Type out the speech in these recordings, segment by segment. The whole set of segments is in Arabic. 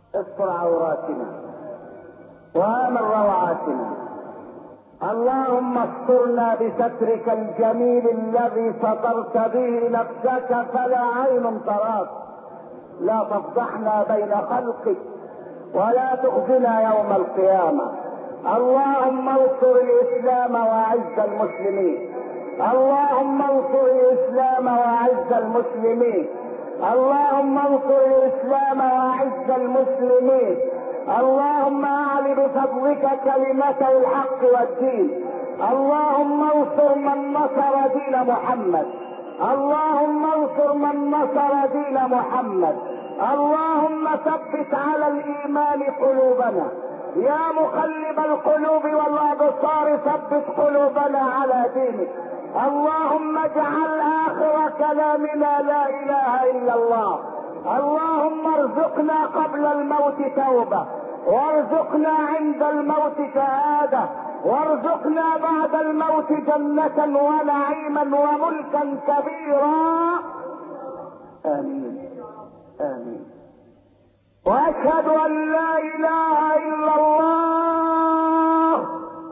استر عوراتنا وامن روعاتنا. اللهم استرنا بسترك الجميل الذي سترت به نفسك فلا عين تراك. لا تفضحنا بين خلقك ولا تخزنا يوم القيامة. اللهم انصر الاسلام واعز المسلمين. اللهم انصر الاسلام واعز المسلمين. اللهم انصر الاسلام واعز المسلمين. اللهم اعل بفضلك كلمة الحق والدين. اللهم انصر من نصر دين محمد. اللهم انصر من نصر دين محمد. اللهم ثبت على الايمان قلوبنا. يا مقلب القلوب والابصار ثبت قلوبنا على دينك. اللهم اجعل اخر كلامنا لا اله الا الله. اللهم ارزقنا قبل الموت توبة، وارزقنا عند الموت شهادة، وارزقنا بعد الموت جنة ونعيما وملكا كبيرا. امين امين. واشهد ان لا اله الا الله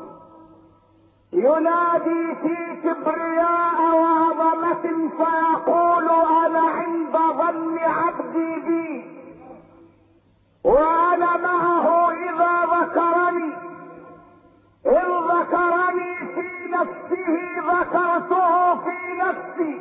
ينادي في كبرياء وعظمة فيقول انا عند ظن عبدي بي وانا معه اذا ذكرني. ان ذكرني في نفسه ذكرته في نفسي،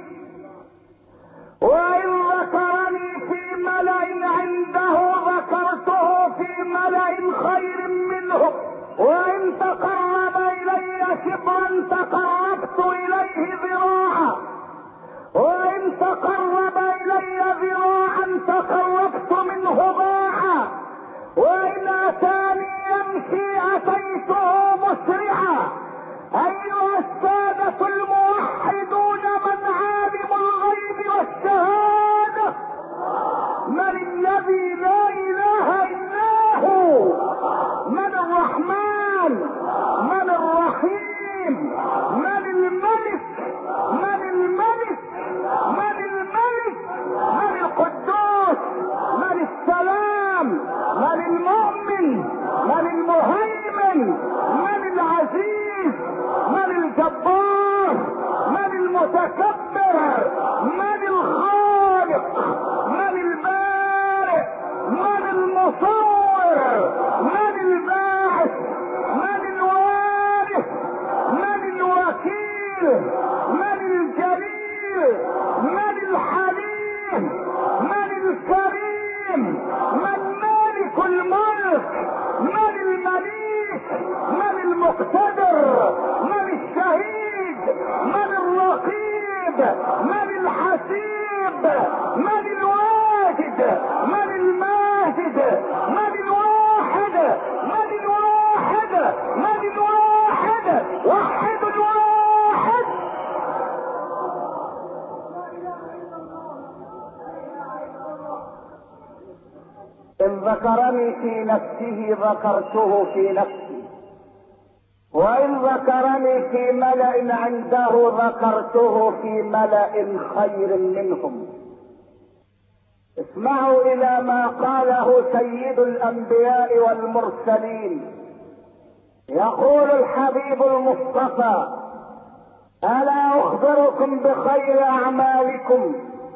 وان ذكرني في ملأ عنده ذكرته في ملأ خير منه. وان تقرب الي شبرا تقربت اليه ذراعا، وان تقرب الي ذراعا تقربت منه باعا، وان اتاني يمشي اتيته مسرعا. ايها السادة الموحدون من عالم الغيب والشهادة، من الذي لا اله الا هو، من الرحمن، من الرحيم، من الملك، من الملك، من الملك، من القدوس، من السلام، من المؤمن، من المهيمن، من العزيز، من الجبار، من المتكبر، من الخالق، من البارئ، من المصور، من الباعث، من الوارث، من الوكيل، من الجليل، من الحليم، من الكريم، من مالك الملك، من المليك، من المقتدر، من الشهيد، من الرقيب، من الحسيب، من الواجد، من الماجد، من الواحد، من الواحد، من الواحد، وحد الواحد. إن ذكرني في نفسه ذكرته في نفسي، وإن ذكرني في ملأ عنده ذكرته في ملأ خير منهم. اسمعوا إلى ما قاله سيد الأنبياء والمرسلين. يقول الحبيب المصطفى: ألا أخبركم بخير أعمالكم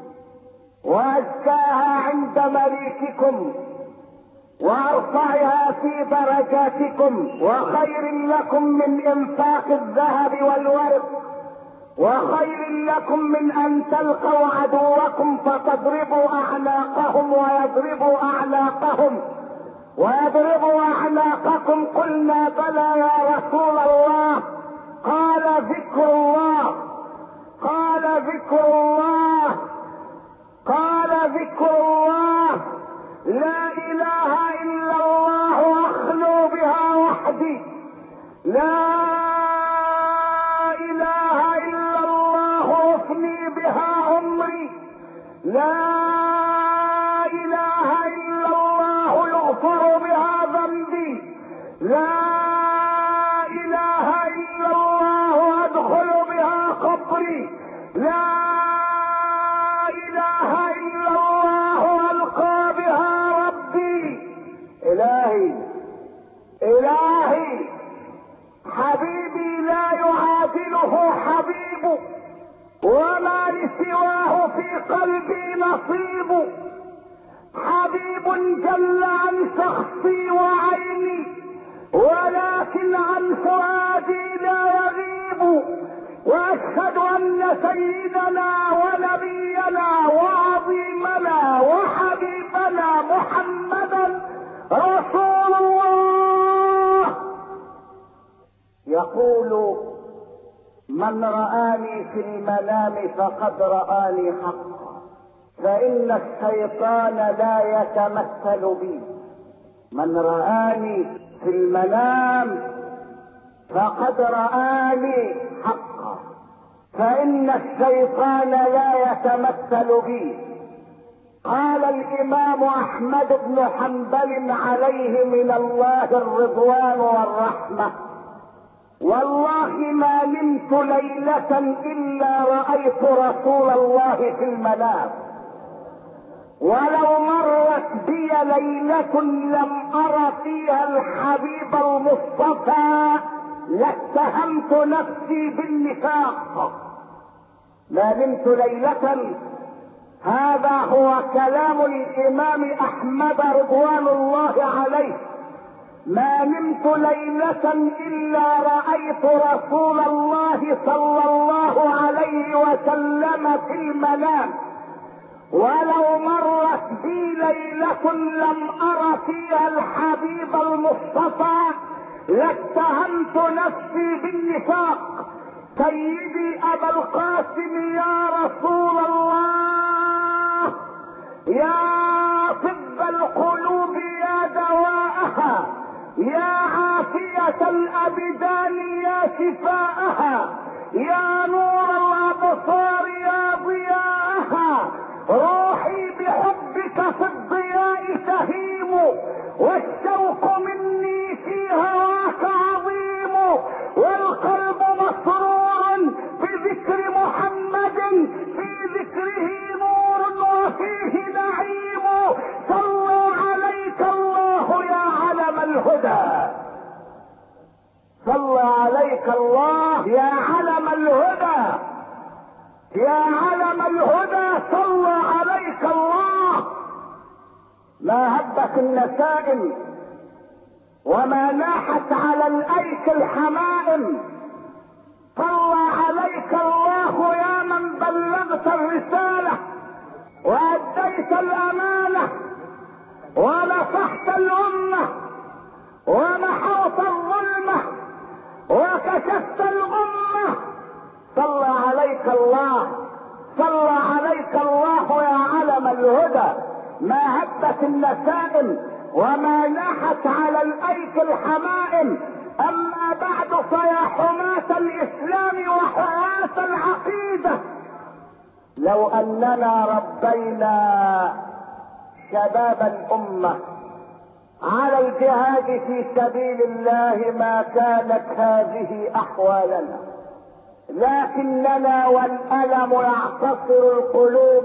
وأزكاها عند مليككم وارفعها في درجاتكم، وخير لكم من انفاق الذهب والورق، وخير لكم من ان تلقوا عدوكم فتضربوا اعناقهم ويضربوا اعناقهم ويضربوا اعناقكم. قلنا بلى يا رسول الله. قال ذكر الله، قال ذكر الله، قال ذكر الله. لا اله الا الله اخلو بها وحدي، لا اله الا الله افني بها عمري، لا اله الا الله يغفر بها ذنبي، لا اله الا الله ادخل بها قبري، لا اله الا الله القى بها ربي، إلهي حبيبي لا يعادله حبيب، وما لسواه في قلبي نصيب. حبيب جل عن شخصي وعيني، ولكن عن فؤادي لا يغيب. واشهد ان سيدنا ونبينا وعظيمنا وحبيبنا محمدا رسول الله. يقول من رآني في المنام فقد رآني حقا، فإن الشيطان لا يتمثل بي. من رآني في المنام فقد رآني حقا، فإن الشيطان لا يتمثل بي. قال الإمام أحمد بن حنبل عليه من الله الرضوان والرحمة: والله ما نمت ليلة إلا رأيت رسول الله في المنام، ولو مرت بي ليلة لم أر فيها الحبيب المصطفى لاتهمت نفسي بالنفاق. ما نمت ليلة، هذا هو كلام الإمام أحمد رضوان الله عليه. ما نمت ليلة إلا رأيت رسول الله صلى الله عليه وسلم في المنام، ولو مرت بي ليلة لم أر فيها الحبيب المصطفى لاتهمت نفسي بالنفاق. سيدي أبا القاسم يا رسول الله، يا طب القلوب يا دواءها، يا عافية الأبدان يا شفاءها، يا نور الأبصار يا ضياءها، روحي بحبك في الضياء تهيم، والشوق مني في هواك عظيم، والقلب مسرور بذكر محمد، في ذكره نور وفيه نعيم. صلى عليك الله يا علم الهدى، صلى عليك الله يا علم الهدى، يا علم الهدى، صلى عليك الله. ما هبت النسائم وما ناحت على الايك الحمائم، صلى عليك الله يا من بلغت الرسالة واديت الامانة ونصحت الامة ومحوت الظلمة وكشفت الامة. صلى عليك الله، صلى عليك الله يا علم الهدى. ما هبت النسائم وما ناحت على الايك الحمائم. اما بعد فيا حماة الاسلام وحماة العقيدة، لو اننا ربينا شباب الامة على الجهاد في سبيل الله ما كانت هذه احوالنا، لكننا والألم يعتصر القلوب،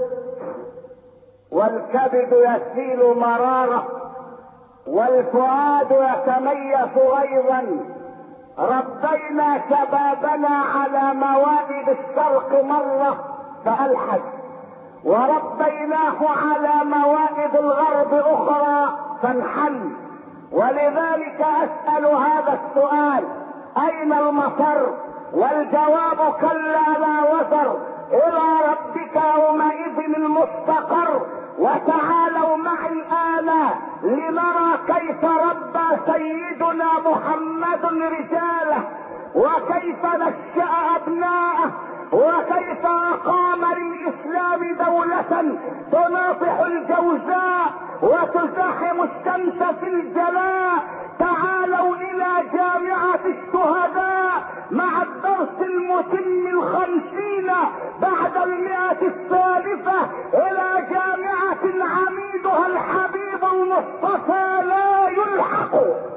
والكبد يسيل مرارة، والفؤاد يتميز غيظا. ربينا شبابنا على موائد الشرق مرة فألحد، وربيناه على موائد الغرب أخرى فانحل. ولذلك أسأل هذا السؤال: أين المفر؟ والجواب: كلا لا وزر، الى ربك يومئذ المستقر. وتعالوا معي الان لنرى كيف ربى سيدنا محمد رجاله، وكيف نشأ ابناءه، وكيف اقام للاسلام دولة تناطح الجوزاء وتزاحم الشمس في الجلاء. تعالوا الى جامعة الشهداء مع الدرس المتم 50 بعد 100 الثالثة، الى جامعة عميدها الحبيب المصطفى لا يلحق.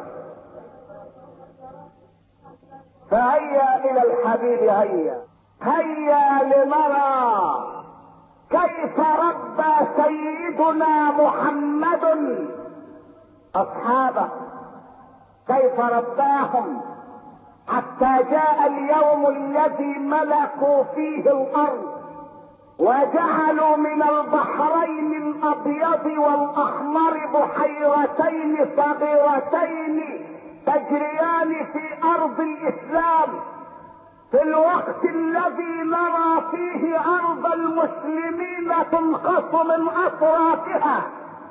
فهيا الى الحبيب، هيا هيا لنرى كيف ربى سيدنا محمد اصحابه، كيف كيف رباهم حتى جاء اليوم الذي ملكوا فيه الارض وجعلوا من البحرين الابيض والاحمر بحيرتين صغيرتين تجريان في ارض الاسلام، في الوقت الذي نرى فيه ارض المسلمين تنقص من اطرافها،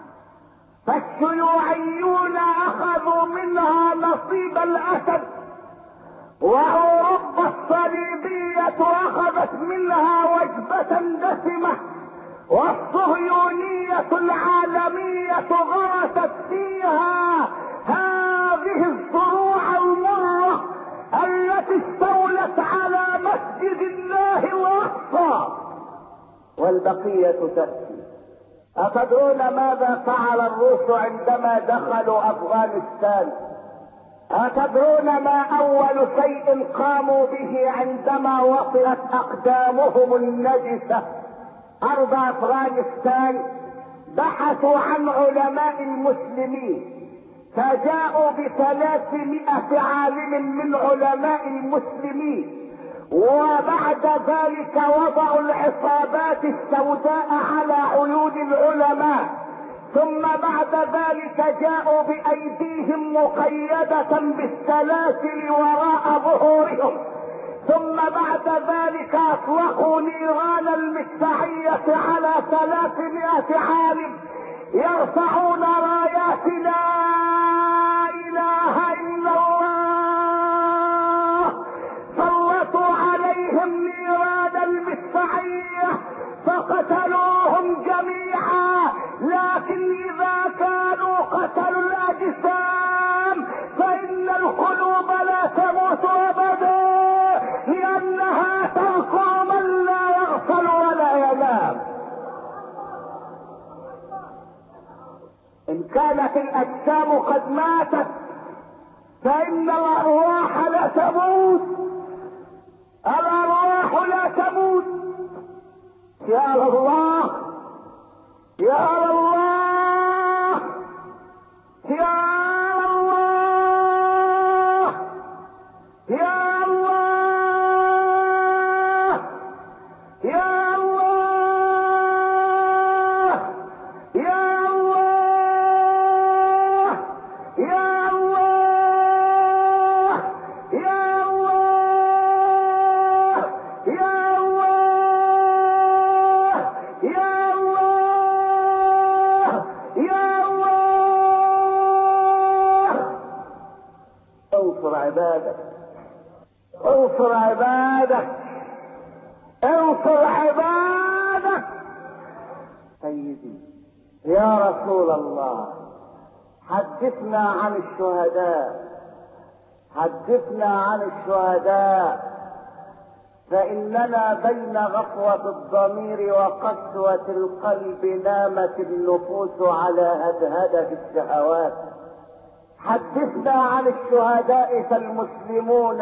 فالشيوعيون اخذوا منها نصيب الاسد، واوروبا الصليبية اخذت منها وجبة دسمة، والصهيونية العالمية غرست فيها هذه الزروع المرة التي استولت على مسجد الله الاقصى، والبقية تأتي. أتدرون ماذا فعل الروس عندما دخلوا افغانستان؟ أتدرون ما اول شيء قاموا به عندما وصلت اقدامهم النجسة ارض افغانستان؟ بحثوا عن علماء المسلمين، فجاءوا ب300 عالم من علماء المسلمين، وبعد ذلك وضعوا العصابات السوداء على عيون العلماء، ثم بعد ذلك جاءوا بايديهم مقيدة بالسلاسل وراء ظهورهم، ثم بعد ذلك اطلقوا نيران المدفعية على 300 عالم يرفعون رايات لا اله الا الله. سلطوا عليهم نيران المدفعية فقتلوهم جميعا، لكن اذا كانوا قتلوا الاجسام فان القلوب لا تموت ابدا، لانها تذكر من لا يغفل ولا ينام. ان كانت الاجسام قد ماتت فان الارواح لا تموت، الارواح لا تموت. يا الله يا الله يا الله يا الله يا الله يا الله يا الله يا الله يا يا الله يا الله. انصر عبادك، انصر عبادك، انصر عبادك. سيدي يا رسول الله، حدثنا عن الشهداء، حدثنا عن الشهداء، فإننا بين غفوة الضمير وقسوة القلب نامت النفوس على هدهدة الشهوات. حدثنا عن الشهداء، فالمسلمون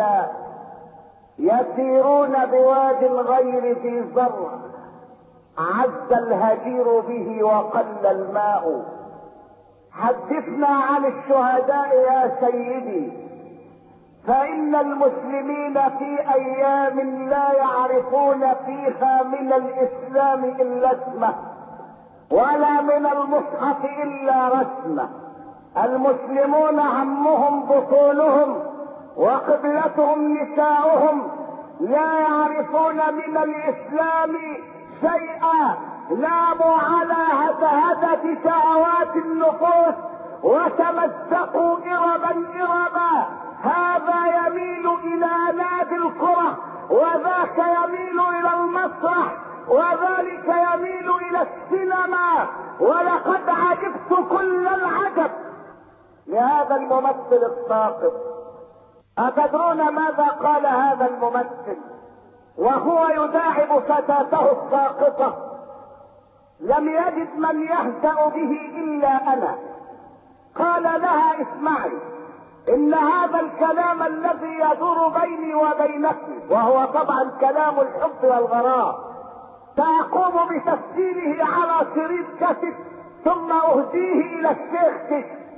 يسيرون بواد غير ذي زرع، عز الهجير به وقل الماء. حدثنا عن الشهداء يا سيدي، فإن المسلمين في أيام لا يعرفون فيها من الإسلام إلا اسمه، ولا من المصحف إلا رسمه. المسلمون همهم بطونهم وقبلتهم نساؤهم، لا يعرفون من الإسلام شيئا، ناموا على هدهدة شهوات النفوس وتمزقوا إربا إربا. هذا يميل الى نادي الكرة، وذاك يميل الى المسرح، وذلك يميل الى السينما. ولقد عجبت كل العجب لهذا الممثل الساقط. اتدرون ماذا قال هذا الممثل وهو يداعب فتاته الساقطة؟ لم يجد من يهزأ به الا انا. قال لها اسمعي، ان هذا الكلام الذي يدور بيني وبينك، وهو طبعا كلام الحب والغرام، ساقوم بتسجيله على شريط كاسيت ثم اهديه الى الشيخ كشك.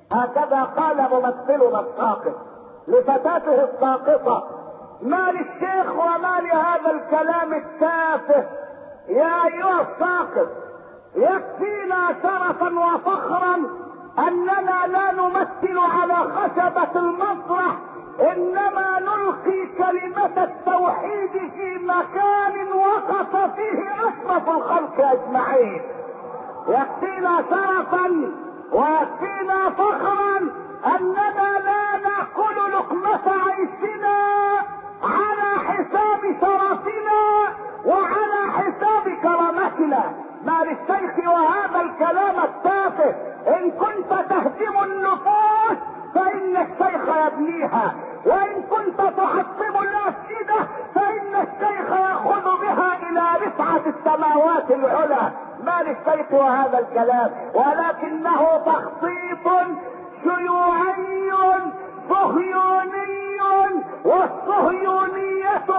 هكذا قال ممثلنا الساقط لفتاته الساقطة: ما للشيخ وما لهذا الكلام التافه يا ايها الساقط، يكفينا شرفا وفخرا اننا لا نمثل على خشبة المسرح، انما نلقي كلمة التوحيد في مكان وقف فيه اشرف الخلق اجمعين. يكفينا شرفا ويكفينا فخرا اننا لا ناكل لقمة عيشنا على حساب شرفنا وعلى حساب كرامتنا. ما للشيخ وهذا الكلام التافه؟ ان كنت تهدم النفوس فان الشيخ يبنيها، وان كنت تحطم الافئدة فان الشيخ ياخذ بها الى رفعة السماوات العلى. ما للشيخ وهذا الكلام؟ ولكنه تخطيط شيوعي صهيوني، والصهيونية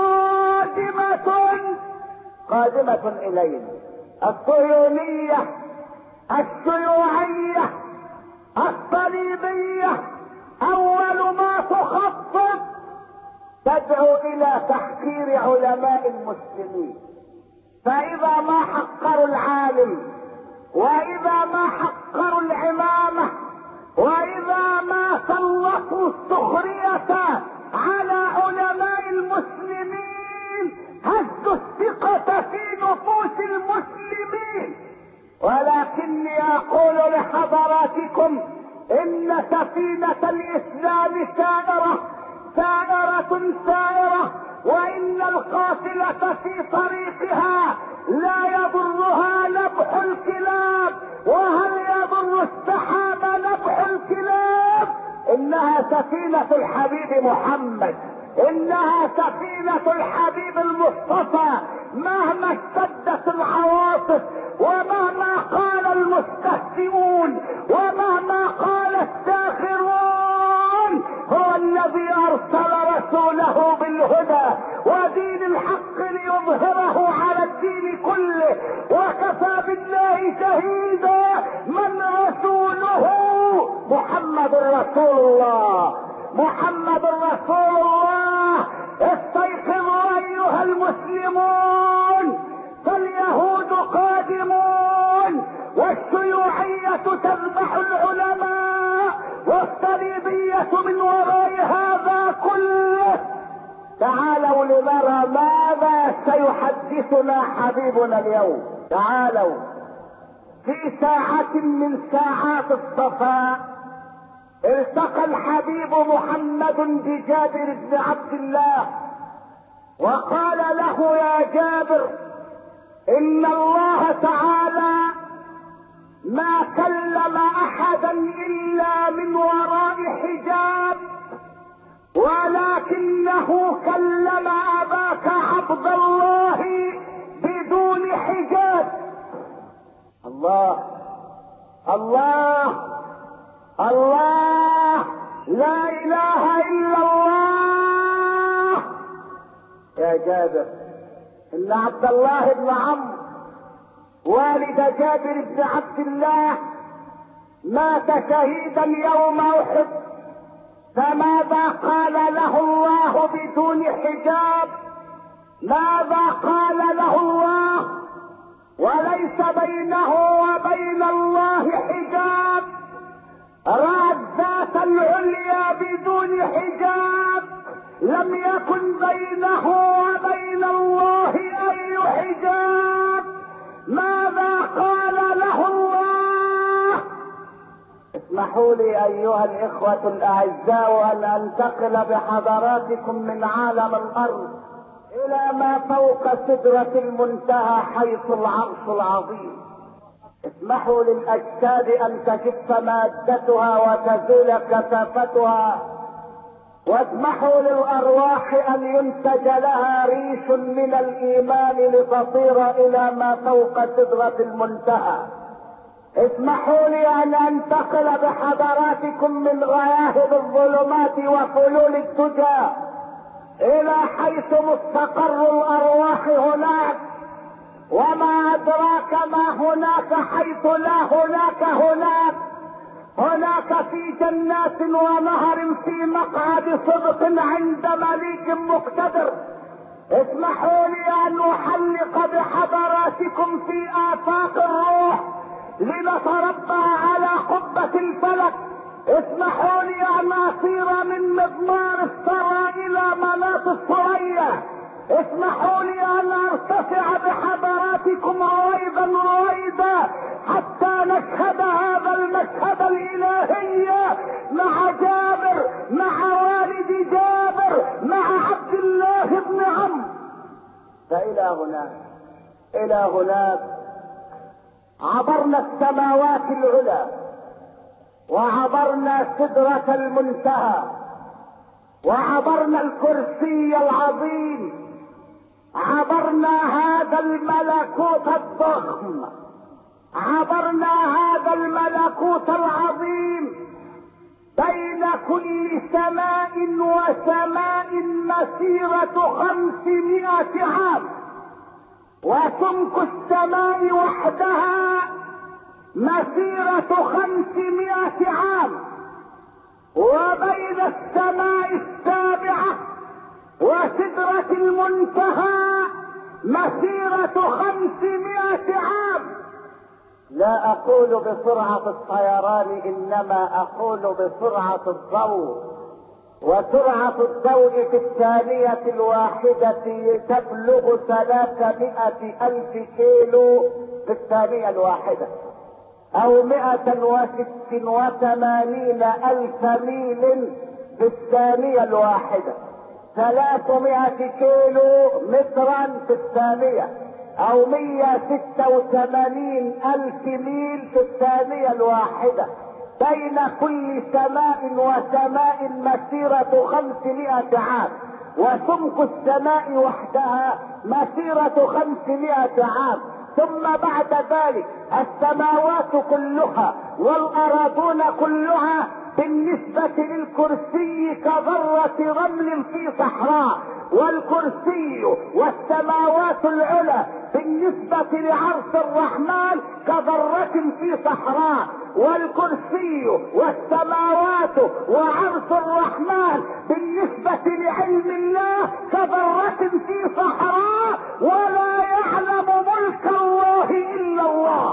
قادمة الينا. الصهيونية الشيوعية الصليبية اول ما تخطط تدعو الى تحقير علماء المسلمين، فاذا ما حقروا العالم، واذا ما حقروا العمامة، واذا ما سلطوا السخرية على علماء المسلمين هزوا الثقة في نفوس المسلمين. ولكني اقول لحضراتكم ان سفينة الاسلام سائرة، وان القافلة في طريقها لا يضرها نبح الكلاب. وهل يضر السحاب نبح الكلاب؟ انها سفينة الحبيب محمد، انها سفينة الحبيب المصطفى. مهما اشتدت العواصف، ومهما قال المستهزئون، ومهما قال الساخرون، هو الذي ارسل رسوله بالهدى ودين الحق ليظهره على الدين كله، وكفى بالله شهيدا من رسوله محمد رسول الله. محمد رسول الله. استيقظوا ايها المسلمون، فاليهود قادمون، والشيوعية تذبح العلماء، والصليبية من وراء هذا كله. تعالوا لنرى ماذا سيحدثنا حبيبنا اليوم. تعالوا. في ساعة من ساعات الصفاء التقى الحبيب محمد بجابر بن عبد الله، وقال له: يا جابر، ان الله تعالى ما كلم احدا الا من وراء حجاب، ولكنه كلم اباك عبد الله بدون حجاب. الله الله الله، لا اله الا الله. يا جابر، ان عبد الله بن عمرو والد جابر بن عبد الله مات شهيدا يوم احد، فماذا قال له الله بدون حجاب؟ ماذا قال له الله؟ وليس بينه وبين الله حجاب. رأى الذات العليا بدون حجاب، لم يكن بينه وبين الله اي حجاب. ماذا قال له الله؟ اسمحوا لي ايها الاخوة الاعزاء ان انتقل بحضراتكم من عالم الارض الى ما فوق سدرة المنتهى حيث العرش العظيم. اسمحوا للاجساد ان تجف مادتها وتزول كثافتها، واسمحوا للارواح ان ينتج لها ريش من الايمان لتصير الى ما فوق سدرة المنتهى. اسمحوا لي ان انتقل بحضراتكم من غياهب الظلمات وفلول الدجى الى حيث مستقر الارواح هناك. وما ادراك ما هناك حيث لا هناك. هناك في جنات ونهر في مقعد صدق عند مليك مقتدر. اسمحوا لي ان احلق بحضراتكم في افاق الروح لنتربع على قبة الفلك. اسمحوا لي ان اصير من مضمار الثرى الى مناط الثريا. اسمحوا لي ان ارتفع بحضراتكم رويدا رويدا حتى نشهد هذا المشهد الالهي مع جابر، مع والد جابر، مع عبد الله بن عمرو. فإلى هناك إلى هناك عبرنا السماوات العلى، وعبرنا سدرة المنتهى، وعبرنا الكرسي العظيم، عبرنا هذا الملكوت الضخم، عبرنا هذا الملكوت العظيم. بين كل سماء وسماء مسيرة 500 عام، وسمك السماء وحدها مسيرة 500 عام، وبين السماء السابعة وسدرة المنتهى مسيرة 500 عام. لا اقول بسرعة الطيران، انما اقول بسرعة الضوء، وسرعة الضوء في الثانية الواحدة تبلغ 300,000 كيلو في الثانية الواحدة، او 186,000 ميل في الثانية الواحدة. 300 كيلو مترا في الثانية، او 186,000 ميل في الثانية الواحدة. بين كل سماء وسماء مسيرة 500 عام، وسمك السماء وحدها مسيرة 500 عام. ثم بعد ذلك السماوات كلها والأراضون كلها بالنسبة للكرسي كذرة رمل في صحراء، والكرسي والسماوات العلى بالنسبة لعرش الرحمن كذرة في صحراء، والكرسي والسماوات وعرش الرحمن بالنسبة لعلم الله كذرة في صحراء. ولا يعلم ملك الله إلا الله،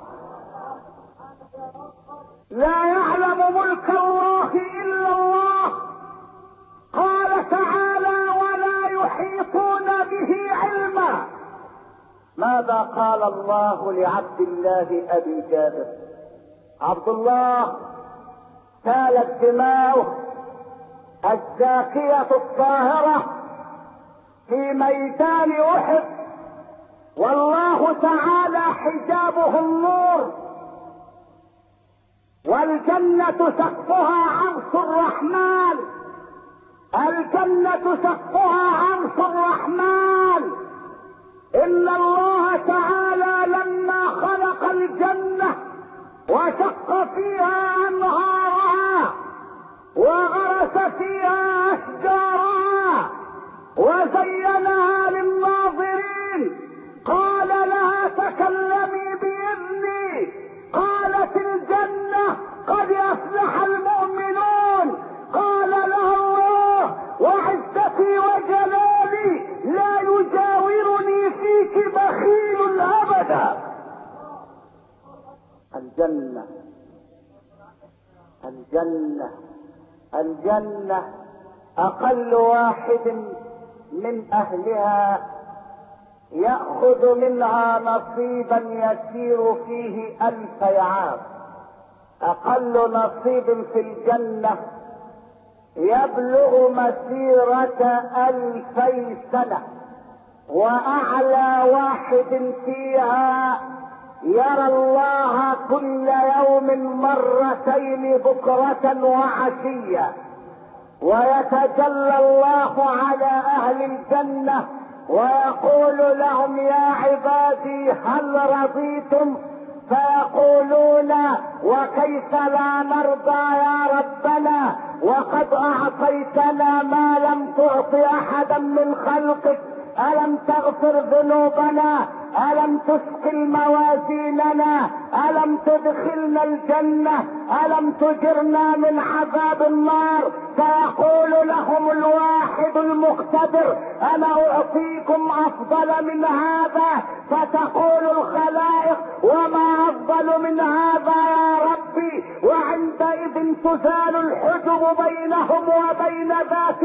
لا يعلم ملك الله إلا الله. قال تعالى: ولا يحيطون به علما. ماذا قال الله لعبد الله أبي جابر؟ عبد الله سالت دماؤه الزاكية الطاهرة في ميدان أحد، والله تعالى حجابه النور، والجنة سقفها عرش الرحمن، الجنة سقفها عرش الرحمن. إن الله تعالى لما خلق الجنة وشق فيها أنهارها وغرس فيها أشجارها وزينها للناظرين، قال لها: تكلمي بإذني. قالت الجنة: قد أفلح المؤمنون. قال لها الله: وعزتي وجلالي لا يجاورني فيك بخيل أبدا. الجنة الجنة الجنة أقل واحد من أهلها يأخذ منها نصيبا يسير فيه 1000 عام. أقل نصيب في الجنة يبلغ مسيرة 2000 سنة، وأعلى واحد فيها يرى الله كل يوم مرتين بكرة وعشية، ويتجلى الله على أهل الجنة ويقول لهم: يا عبادي هل رضيتم؟ فيقولون: وكيف لا نرضى يا ربنا، وقد أعطيتنا ما لم تعط أحدا من خلقك، ألم تغفر ذنوبنا؟ ألم تثقل موازيننا، ألم تدخلنا الجنة، ألم تجرنا من عذاب النار. فيقول لهم الواحد المقتدر أنا أعطيكم أفضل من هذا. فتقول الخلائق وما أفضل من هذا يا ربي؟ وعندئذ تزال الحجب بينهم وبين ذات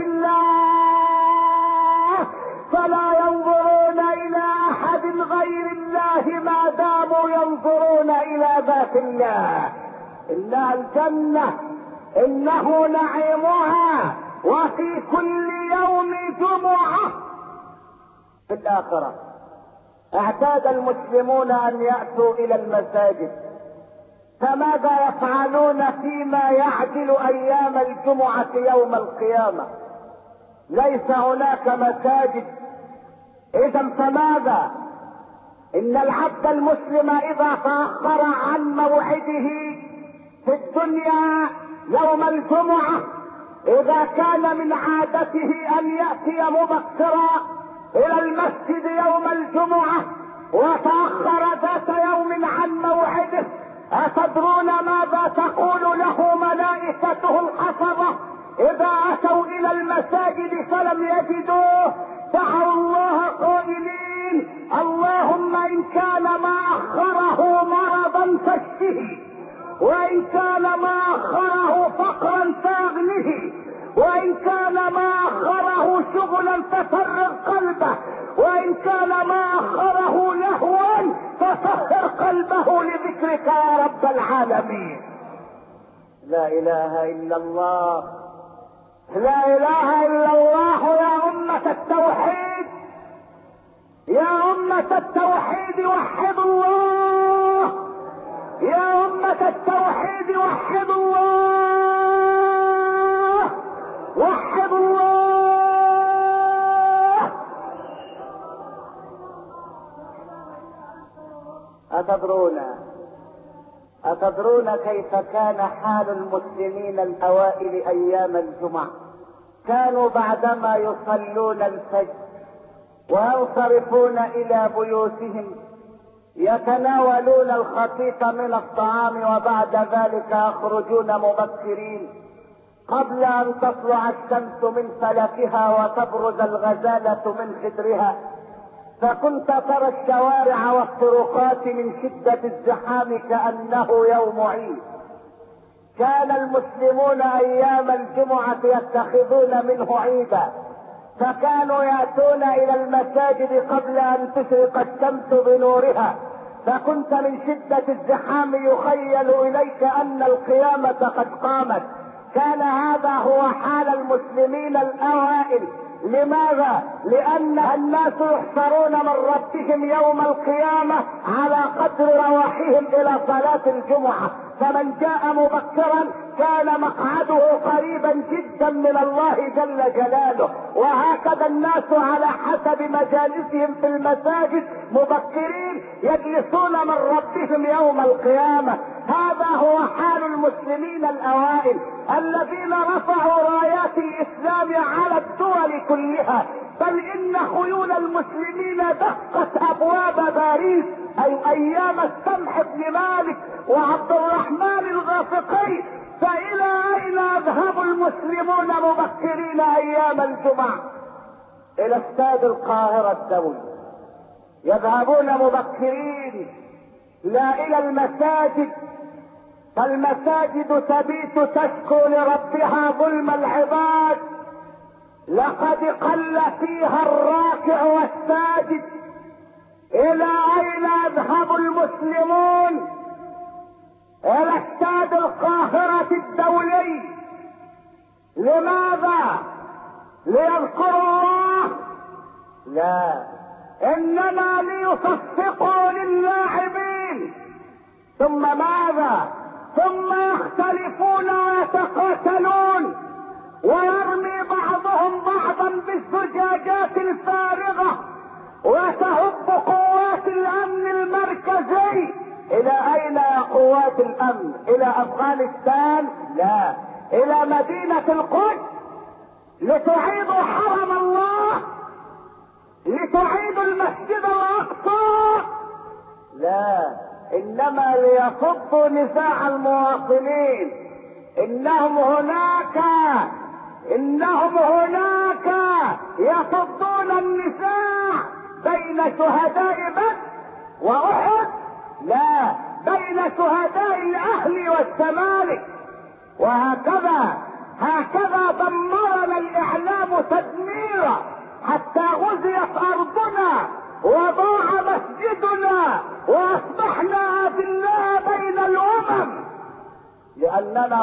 الله، فلا ينظرون إلى أحد غير الله ما داموا ينظرون إلى ذات الله. إنها الجنة، إنه نعيمها، وفي كل يوم جمعة. في الآخرة اعتاد المسلمون أن يأتوا إلى المساجد، فماذا يفعلون فيما يعدل أيام الجمعة يوم القيامة؟ ليس هناك مساجد. إذا فماذا؟ إن العبد المسلم إذا تأخر عن موعده في الدنيا يوم الجمعة، إذا كان من عادته أن يأتي مبكرا إلى المسجد يوم الجمعة وتأخر ذات يوم عن موعده، أتدرون ماذا تقول له ملائكته الحفظة إذا أتوا إلى المساجد فلم يجدوه؟ دعوا الله قائلين اللهم إن كان ما أخره مرضا فاشفه، وإن كان ما أخره فقرا فاغنه، وإن كان ما أخره شغلا ففرغ قلبه، وإن كان ما أخره لهوا فطهر قلبه لذكرك يا رب العالمين. لا إله إلا الله، لا إله إلا الله. يا أمة التوحيد، يا أمة التوحيد وحدوا الله، يا أمة التوحيد وحدوا الله، وحدوا الله. أتدرون كيف كان حال المسلمين الأوائل أيام الجمعة؟ كانوا بعدما يصلون الفجر وينصرفون إلى بيوتهم يتناولون الخفيف من الطعام، وبعد ذلك يخرجون مبكرين قبل أن تطلع الشمس من فلكها وتبرز الغزالة من خدرها. فكنت ترى الشوارع والطرقات من شدة الزحام كأنه يوم عيد. كان المسلمون أيام الجمعة يتخذون منه عيدا، فكانوا يأتون إلى المساجد قبل أن تشرق الشمس بنورها، فكنت من شدة الزحام يخيل إليك أن القيامة قد قامت. كان هذا هو حال المسلمين الأوائل. لماذا؟ لأن الناس يحشرون من ربهم يوم القيامة على قدر رواحهم إلى صلاة الجمعة، فمن جاء مبكرا كان مقعده قريبا جدا من الله جل جلاله. وهكذا الناس على حسب مجالسهم في المساجد مبكرين يجلسون من ربهم يوم القيامة. هذا هو حال المسلمين الأوائل الذين رفعوا رايات الإسلام على الدول كلها، بل إن خيول المسلمين دقت أبواب باريس أي أيام السمح بن مالك وعبد الرحمن الغافقي. فإلى أين يذهب المسلمون مبكرين أيام الجمعة؟ إلى استاد القاهرة الدولي يذهبون مبكرين، لا إلى المساجد، فالمساجد تبيت تشكو لربها ظلم العباد. لقد قل فيها الراكع والساجد. إلى أين يذهب المسلمون؟ إلى استاد القاهرة الدولي. لماذا؟ ليذكروا الله؟ لا، إنما ليصفقوا للاعبين. ثم ماذا؟ ثم يختلفون ويتقاتلون، ويرمي بعضهم بعضا بالزجاجات الفارغة، وتهب قوات الامن المركزي. الى اين يا قوات الامن؟ الى افغانستان؟ لا، الى مدينة القدس لتعيدوا حرم الله. لتعيدوا المسجد الاقصى؟ لا، انما ليصدوا نزاع المواطنين. انهم هناك يصدون النزاع بين شهداء بدر واحد، لا، بين شهداء الاهل والزمالك. وهكذا دمرنا الاعلام تدميرا حتى غزيت ارضنا وضاع مسجدنا واصبحنا اذلاء بين الامم، لاننا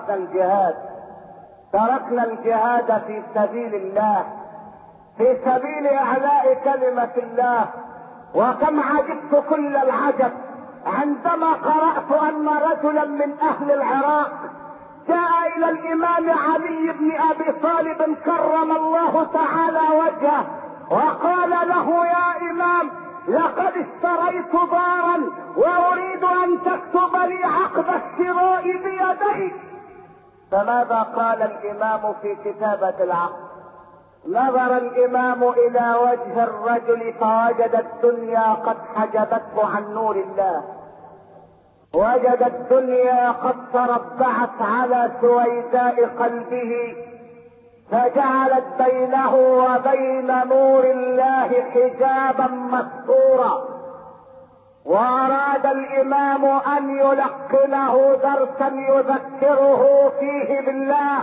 تركنا الجهاد في سبيل الله، في سبيل اعلاء كلمة الله. وكم عجبت كل العجب عندما قرأت ان رجلا من اهل العراق جاء الى الامام علي بن ابي طالب كرم الله تعالى وجهه وقال له: يا امام، لقد اشتريت دارا واريد ان تكتب لي عقد الشراء بيديك. فماذا قال الامام في كتابة العقد؟ نظر الامام الى وجه الرجل فوجد الدنيا قد حجبته عن نور الله، وجد الدنيا قد تربعت على سويداء قلبه، فجعلت بينه وبين نور الله حجابا مستورا. واراد الامام ان يلقنه درسا يذكره فيه بالله،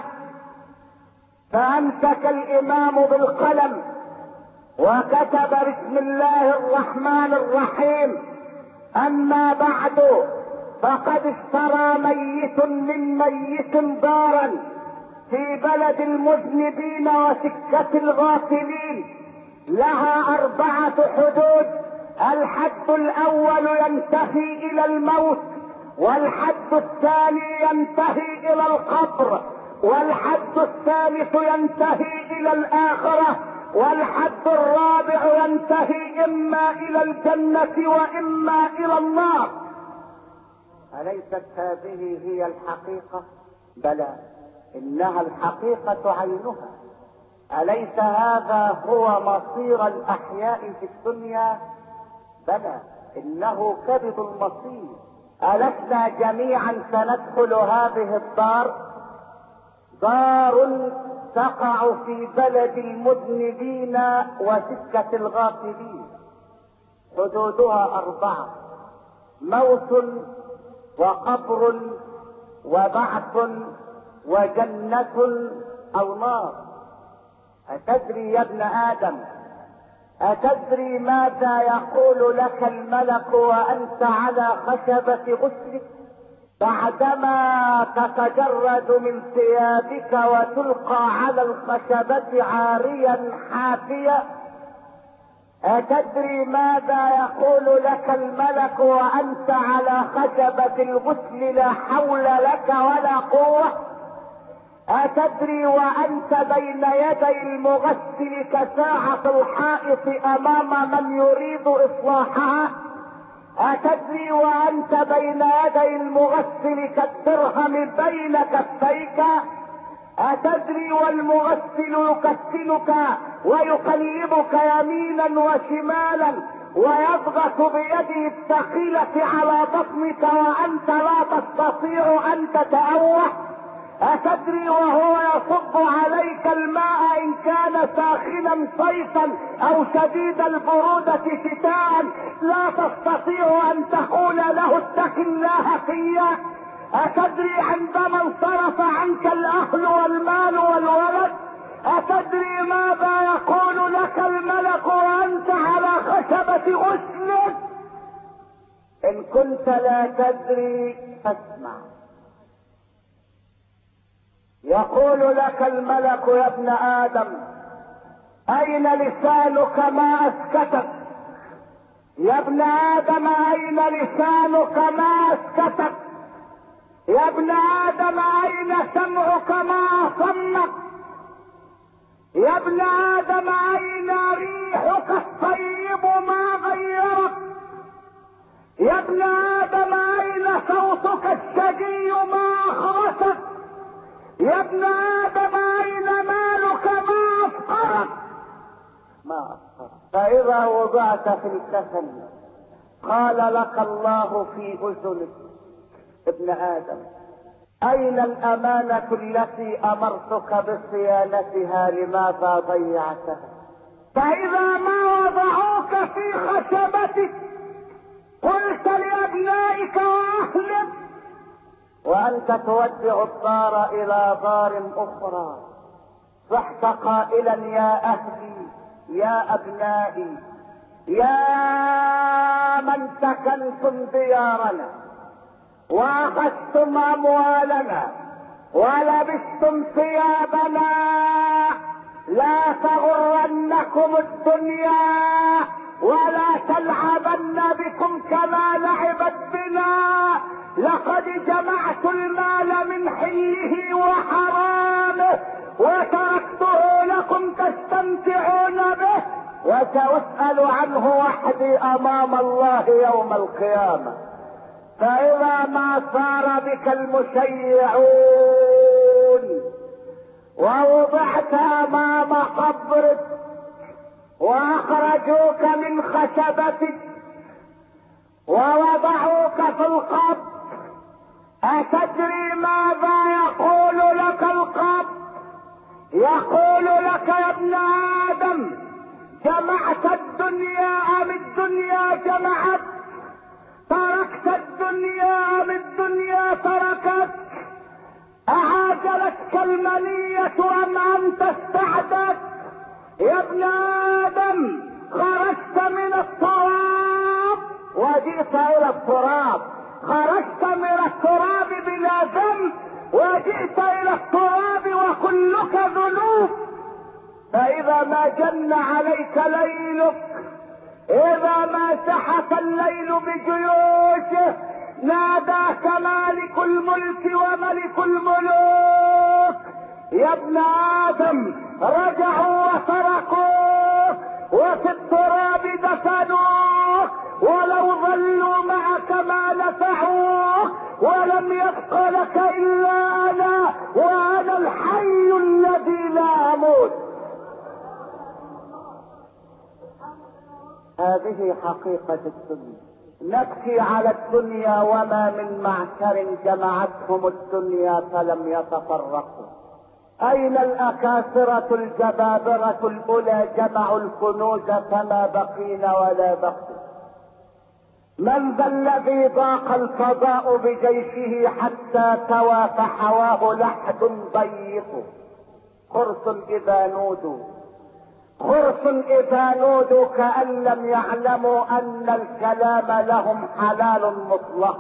فامسك الامام بالقلم وكتب: بسم الله الرحمن الرحيم، اما بعد، فقد اشترى ميت من ميت دارا في بلد المذنبين وسكة الغافلين، لها 4 حدود. الحد الاول ينتهي الى الموت، والحد الثاني ينتهي الى القبر، والحد الثالث ينتهي الى الاخرة، والحد الرابع ينتهي اما الى الجنة واما الى النار. أليست هذه هي الحقيقة؟ بلى، إنها الحقيقة عينها. أليس هذا هو مصير الأحياء في الدنيا؟ بلى، إنه كبد المصير. ألسنا جميعا سندخل هذه الدار؟ دار تقع في بلد المذنبين وسكة الغافلين، حدودها 4: موت وقبر وبعث وجنة او نار. اتدري يا ابن ادم، اتدري ماذا يقول لك الملك وانت على خشبة غسلك بعدما تتجرد من ثيابك وتلقى على الخشبة عاريا حافيا؟ أتدري ماذا يقول لك الملك وأنت على خشبة الغسل لا حول لك ولا قوة؟ أتدري وأنت بين يدي المغسل كساعة الحائط أمام من يريد إصلاحها؟ أتدري وأنت بين يدي المغسل كالدرهم بين كفيك؟ أتدري والمغسل يكسلك ويقلبك يمينا وشمالا ويضغط بيده الثقيلة على بطنك وأنت لا تستطيع أن تتأوه؟ أتدري وهو يصب عليك الماء إن كان ساخنا صيفا أو شديد البرودة شتاء لا تستطيع أن تقول له اتق الله فيا؟ أتدري عندما انصرف عنك الأهل والمال والولد أتدري ماذا يقول لك الملك وأنت على خشبة غسلك؟ إن كنت لا تدري فاسمع. يقول لك الملك: يا ابن آدم، أين لسانك ما أسكتك؟ يا ابن آدم، أين لسانك ما أسكتك؟ يا ابن آدم، أين سمعك ما أصمك؟ يا ابن آدم، أين ريحك الطيب ما غيرك؟ يا ابن آدم، أين صوتك الشجي ما أخرسك؟ يا ابن آدم، أين مالك ما أفقرك؟ ما أكثر. فإذا وضعت في الكفن قال لك الله في أذنك ابن آدم أين الأمانة التي أمرتك بصيانتها؟ لماذا ضيعتها؟ فإذا ما وضعوك في خشبتك قلت لأبنائك وأهلك وأنت تودع الدار إلى دار أخرى، صحت قائلا يا أهلي يا أبنائي يا من سكنتم ديارنا وأخذتم أموالنا ولبستم ثيابنا، لا تغرنكم الدنيا ولا تلعبن بكم كما لعبت بنا. لقد جمعت المال من حله وحرامه وتركته لكم تستمتعون به، وسأسأل عنه وحدي امام الله يوم القيامة. فإذا ما صار بك المشيعون ووضعت امام قبرك واخرجوك من خشبتك ووضعوك في القبر، أتدري ماذا يقول لك القبر؟ يقول لك يا ابن آدم جمعت الدنيا أم الدنيا جمعت؟ تركت الدنيا أم الدنيا تركت؟ أعاجلتك المنية أم أنت استعدت؟ يا ابن آدم خرجت من التراب وجئت إلى التراب، خرجت من التراب بلا ذنب وجئت إلى التراب وكلك ذنوب. فإذا ما جن عليك ليلك، إذا ما سحف الليل بجيوشه ناداك مالك الملك وملك الملوك يا ابن آدم رجعوا وتركوك وفي التراب دفنوك، ولو ظلوا معك ما نفعوك، ولم يبق لك إلا أنا وأنا الحي الذي لا أموت. هذه حقيقة الدنيا. نبكي على الدنيا وما من معشر جمعتهم الدنيا فلم يتفرقوا. أين الأكاسرة الجبابرة الأولى جمعوا الكنوز فما بقينا ولا بقي؟ من ذا الذي ضاق الفضاء بجيشه حتى توى فحواه لحد ضيق؟ خرس إذا نودوا، خرس إذا نودوا كأن لم يعلموا أن الكلام لهم حلال مطلق.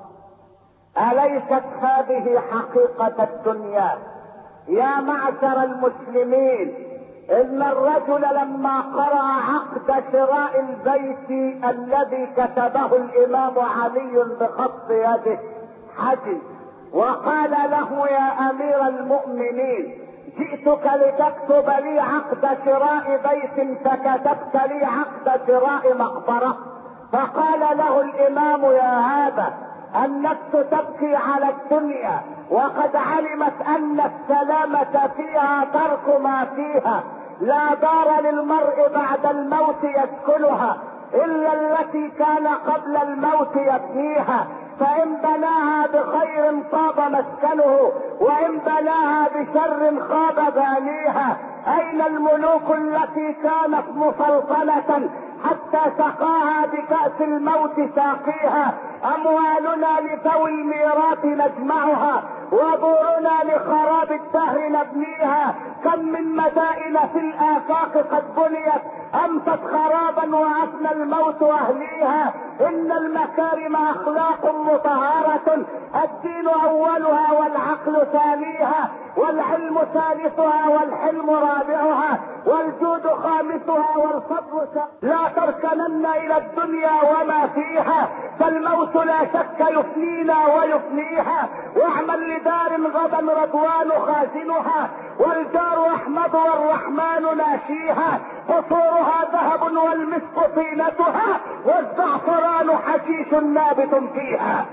أليست هذه حقيقة الدنيا؟ يا معشر المسلمين، إن الرجل لما قرأ عقد شراء البيت الذي كتبه الإمام علي بخط يده حزن وقال له يا أمير المؤمنين جئتك لتكتب لي عقد شراء بيت فكتبت لي عقد شراء مقبرة. فقال له الإمام يا هذا النفس تبكي على الدنيا وقد علمت أن السلامة فيها ترك ما فيها، لا دار للمرء بعد الموت يسكنها إلا التي كان قبل الموت يبنيها، فإن بناها بخير طاب مسكنه وإن بناها بشر خاب بانيها. أين الملوك التي كانت مسلطنة حتى سقاها بكأس الموت ساقيها؟ أموالنا لذوي الميراث نجمعها ودورنا لخراب الدهر نبنيها. كم من مدائن في الآفاق قد بنيت أمست خرابا وأفنى الموت أهليها. إن المكارم أخلاق مطهرة الدين أولها والعقل ثانيها والعلم ثالثها والحلم رابعها والجود خامسها والفضل لا تركنن إلى الدنيا وما فيها، فالموت لا شك يفنينا ويفنيها. واعمل لدار غدا رضوان خازنها والدار أحمد والرحمن ناشيها، قصورها ذهب والمسك طينتها والزعفران حشيش نابت فيها.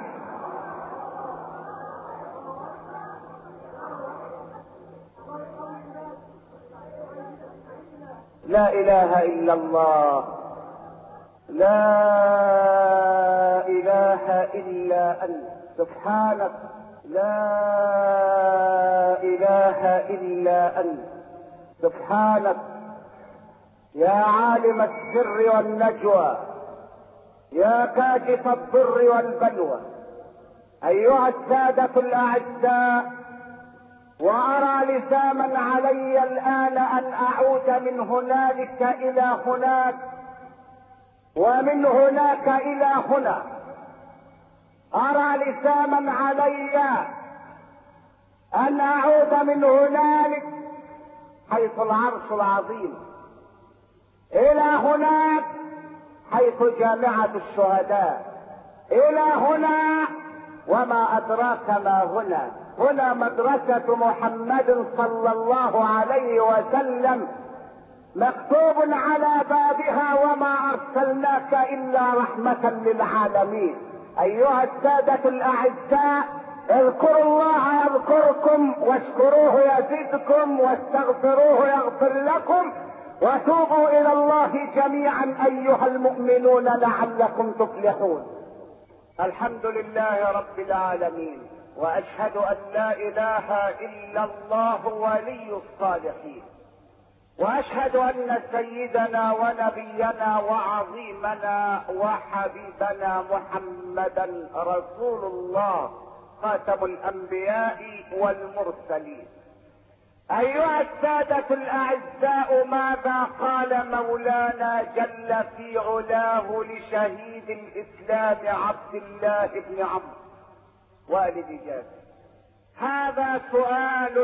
لا اله الا الله، لا اله الا انت سبحانك، لا اله الا انت سبحانك. يا عالم السر والنجوى، يا كاشف الضر والبلوى. ايها السادة الاعزاء، وارى لزاما علي الان ان اعود من هنالك الى هناك، ومن هناك الى هنا. ارى لزاما علي ان اعود من هنالك حيث العرش العظيم الى هناك حيث جامعة الشهداء، الى هنا وما ادراك ما هنا. هنا مدرسة محمد صلى الله عليه وسلم، مكتوب على بابها وما ارسلناك الا رحمة للعالمين. ايها السادة الاعزاء، اذكروا الله يذكركم، واشكروه يزدكم، واستغفروه يغفر لكم، وتوبوا الى الله جميعا ايها المؤمنون لعلكم تفلحون. الحمد لله رب العالمين، واشهد ان لا اله الا الله ولي الصالحين، واشهد ان سيدنا ونبينا وعظيمنا وحبيبنا محمدا رسول الله خاتم الانبياء والمرسلين. ايها السادة الاعزاء، ماذا قال مولانا جل في علاه لشهيد الاسلام عبد الله بن عمرو والد جابر؟ هذا سؤال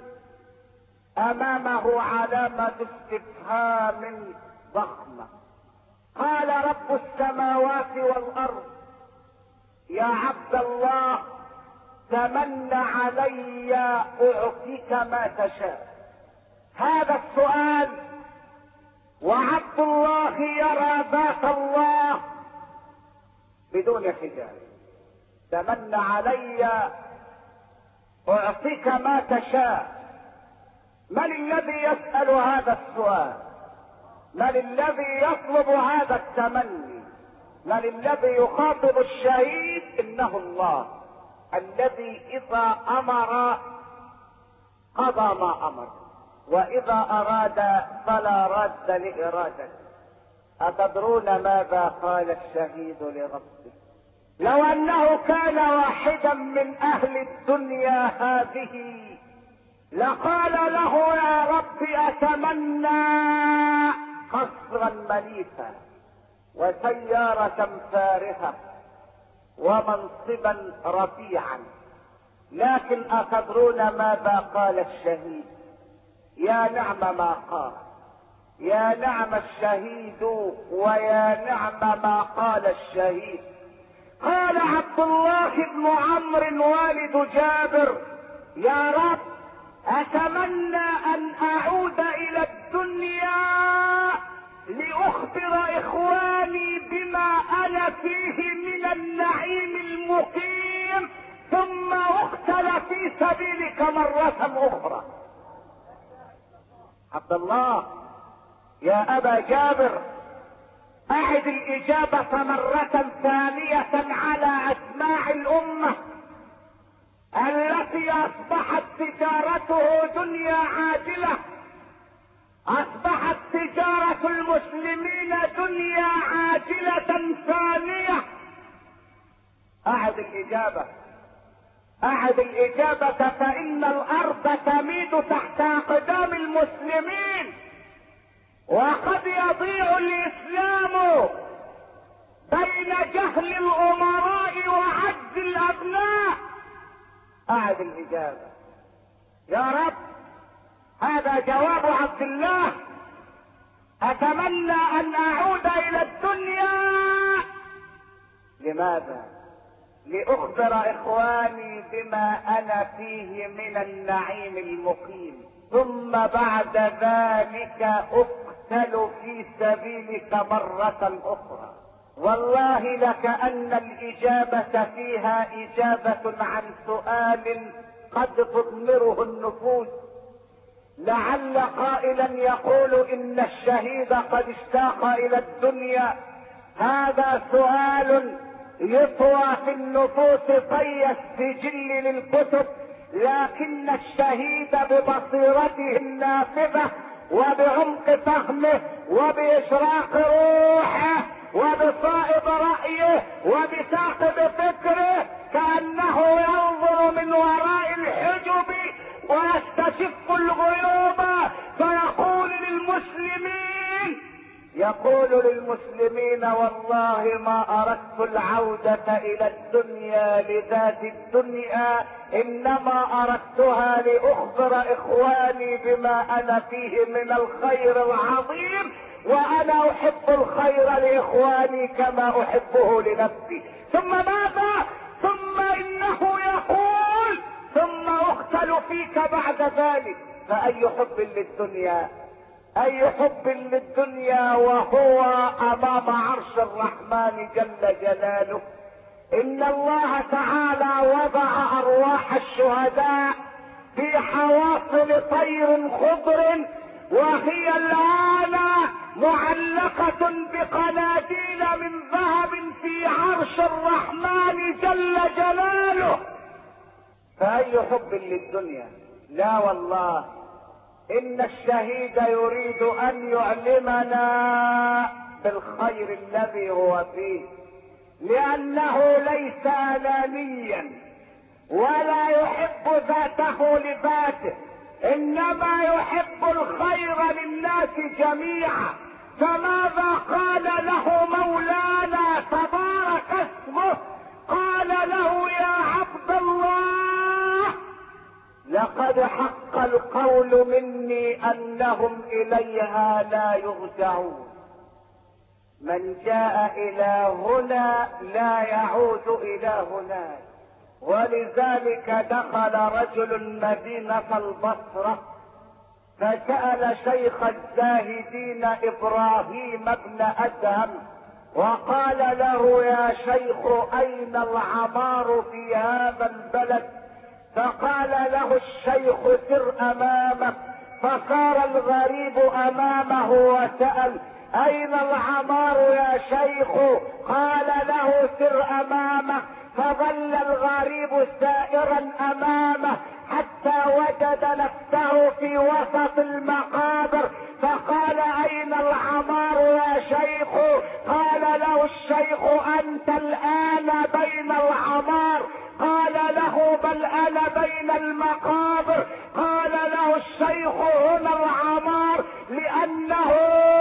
امامه علامة استفهام ضخمة. قال رب السماوات والارض: يا عبد الله، تمن علي اعطيك ما تشاء. هذا السؤال وعبد الله يرى ذات الله بدون حجاب. تمن علي اعطيك ما تشاء. من الذي يسأل هذا السؤال؟ من الذي يطلب هذا التمني؟ من الذي يخاطب الشهيد؟ انه الله الذي اذا امر قضى ما امر، واذا اراد فلا راد لارادته. اتدرون ماذا قال الشهيد لربه؟ لو انه كان واحدا من اهل الدنيا هذه لقال له: يا رب اتمنى قصرا مليكا وسيارة فارهة ومنصبا رفيعا. لكن اتدرون ماذا قال الشهيد؟ يا نعم ما قال، يا نعم الشهيد، ويا نعم ما قال الشهيد. قال عبد الله بن عمرو والد جابر: يا رب اتمنى ان اعود الى الدنيا لاخبر اخواني بما انا فيه من النعيم المقيم، ثم اقتل في سبيلك مرة اخرى. عبد الله يا ابا جابر، اعد الاجابة مرة ثانية على اسماع الامة التي اصبحت تجارته دنيا عاجلة، اصبحت تجارة المسلمين دنيا عاجلة ثانية. اعد الاجابة، اعد الاجابة، فان الارض تميد تحت اقدام المسلمين، وقد يضيع الاسلام بين جهل الامراء وعجز الابناء. اعد الاجابة يا رب. هذا جواب عبد الله: اتمنى ان اعود الى الدنيا. لماذا؟ لاخبر اخواني بما انا فيه من النعيم المقيم، ثم بعد ذلك اقتل في سبيلك مرة اخرى. والله لكأن الاجابة فيها اجابة عن سؤال قد تضمره النفوس. لعل قائلا يقول ان الشهيد قد اشتاق الى الدنيا. هذا سؤال يطوى في النفوس طي السجل للكتب، لكن الشهيد ببصيرته النافذة وبعمق فهمه وبإشراق روحه وبصائب رأيه وبثاقب فكره كأنه ينظر من وراء الحجب ويستشف الغيوب، يقول للمسلمين والله ما اردت العودة الى الدنيا لذات الدنيا، انما اردتها لاخبر اخواني بما انا فيه من الخير العظيم، وانا احب الخير لاخواني كما احبه لنفسي. ثم ماذا؟ ثم انه يقول ثم اقتل فيك بعد ذلك. فاي حب للدنيا، اي حب للدنيا وهو امام عرش الرحمن جل جلاله. ان الله تعالى وضع ارواح الشهداء في حواصل طير خضر، وهي الان معلقة بقناديل من ذهب في عرش الرحمن جل جلاله. فاي حب للدنيا؟ لا والله، ان الشهيد يريد ان يعلمنا بالخير الذي هو فيه، لانه ليس انانيا ولا يحب ذاته لذاته، انما يحب الخير للناس جميعا. فماذا قال له مولانا تبارك اسمه؟ قال له يا عبد الله لقد حق القول مني انهم اليها لا يرجعون، من جاء الى هنا لا يعود الى هناك. ولذلك دخل رجل مدينة البصرة فسأل شيخ الزاهدين ابراهيم بن ادهم وقال له يا شيخ اين العمار في هذا البلد؟ فقال له الشيخ سر امامك. فصار الغريب امامه وسأل اين العمار يا شيخ؟ قال له سر امامك. فظل الغريب سائرا امامه حتى وجد نفسه في وسط المقابر، فقال اين العمار يا شيخ؟ قال له الشيخ انت الان بين العمار. قال له بل انا بين المقابر. قال له الشيخ هنا العمار، لانه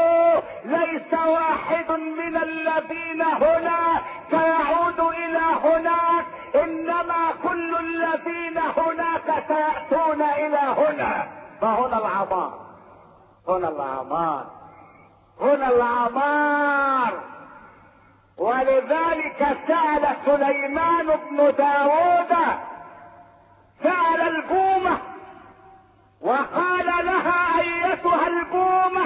ليس واحد من الذين هنا سيعود الى هناك، انما كل الذين هناك سيأتون الى هنا. فهنا العمار، هنا العمار، هنا العمار. ولذلك سأل سليمان بن داود، سأل البومة وقال لها ايتها البومة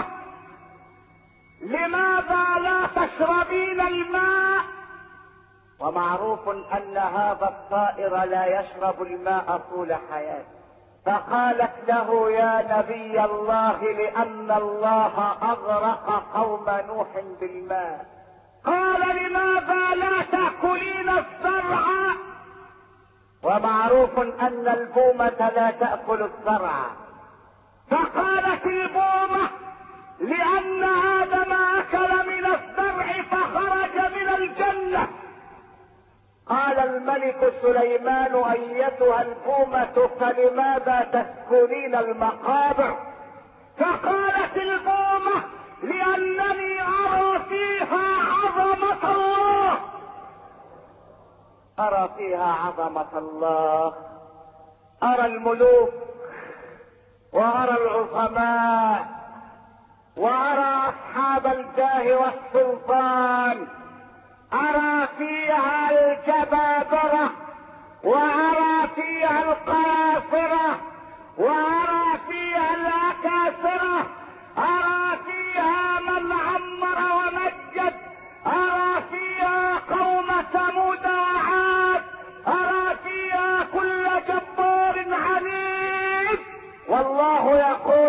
لماذا لا تشربين الماء؟ ومعروف ان هذا الطائر لا يشرب الماء طول حياته. فقالت له يا نبي الله لان الله اغرق قوم نوح بالماء. قال لماذا لا تأكلين الزرع؟ ومعروف ان البومة لا تأكل الزرع. فقالت البومة لان ادم اكل من الزرع فخرج من الجنة. قال الملك سليمان ايتها البومة فلماذا تسكنين المقابر؟ فقالت البومة لانني ارى فيها عظمة الله، ارى فيها عظمة الله، ارى الملوك وارى العظماء وارى اصحاب الجاه والسلطان، ارى فيها الجبابرة وارى فيها القياصرة وارى فيها الاكاسرة، ارى فيها من عمر ومجد، ارى فيها قوم ثمود وعاد، ارى فيها كل جبار عنيد. والله يقول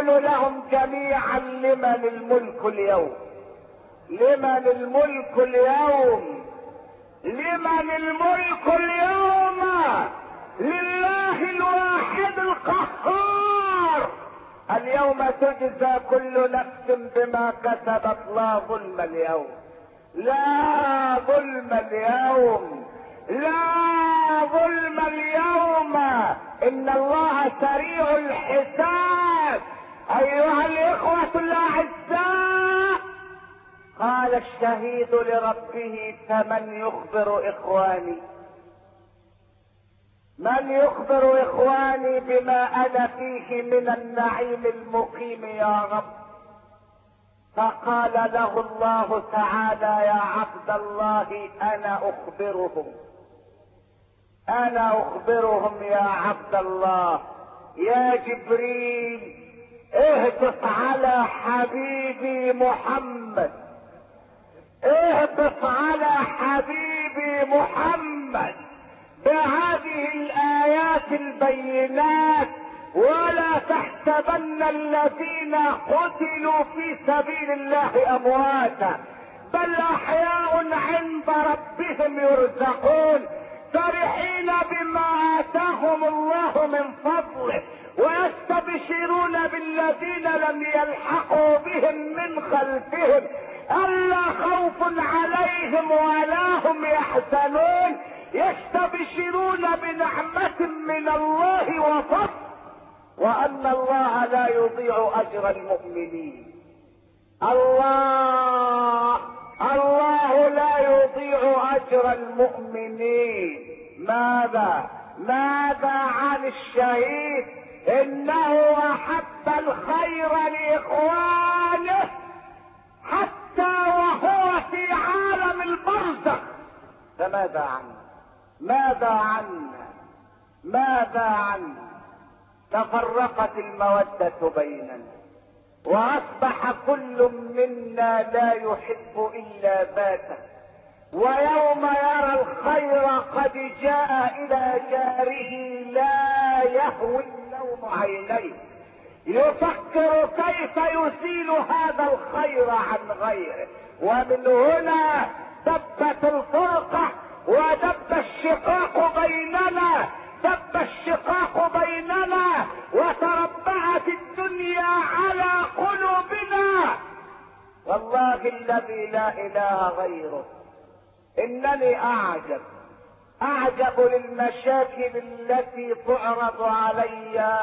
جميعا لمن الملك اليوم؟ لمن الملك اليوم؟ لمن الملك اليوم؟ لله الواحد القهار. اليوم تجزى كل نفس بما كسبت، لا ظلم اليوم، لا ظلم اليوم، لا ظلم اليوم. ان الله سريع الحساب. ايها الاخوة الاعزاء، قال الشهيد لربه: فمن يخبر اخواني؟ من يخبر اخواني بما انا فيه من النعيم المقيم يا رب؟ فقال له الله تعالى: يا عبد الله انا اخبرهم، انا اخبرهم يا عبد الله. يا جبريل اهبط على حبيبي محمد، اهبط على حبيبي محمد بهذه الايات البينات، ولا تحسبن الذين قتلوا في سبيل الله امواتا بل احياء عند ربهم يرزقون، فرحين بما اتاهم الله من فضله، ويستبشرون بالذين لم يلحقوا بهم من خلفهم الا خوف عليهم ولا هم يحزنون، يستبشرون بنعمة من الله وفضل، وان الله لا يضيع اجر المؤمنين. الله لا يضيع اجر المؤمنين. ماذا عن الشهيد؟ انه احب الخير لاخوانه حتى وهو في عالم البرزخ. فماذا عنه؟ ماذا عنه؟ تفرقت المودة بيننا، واصبح كل منا لا يحب الا ذاته، ويوم يرى الخير قد جاء الى جاره لا يهوي اللوم عينيه، يفكر كيف يزيل هذا الخير عن غيره. ومن هنا دبت الفرقة ودب الشقاق بيننا، وتربعت الدنيا على قلوبنا. والله الذي لا اله غيره انني اعجب للمشاكل التي تعرض علي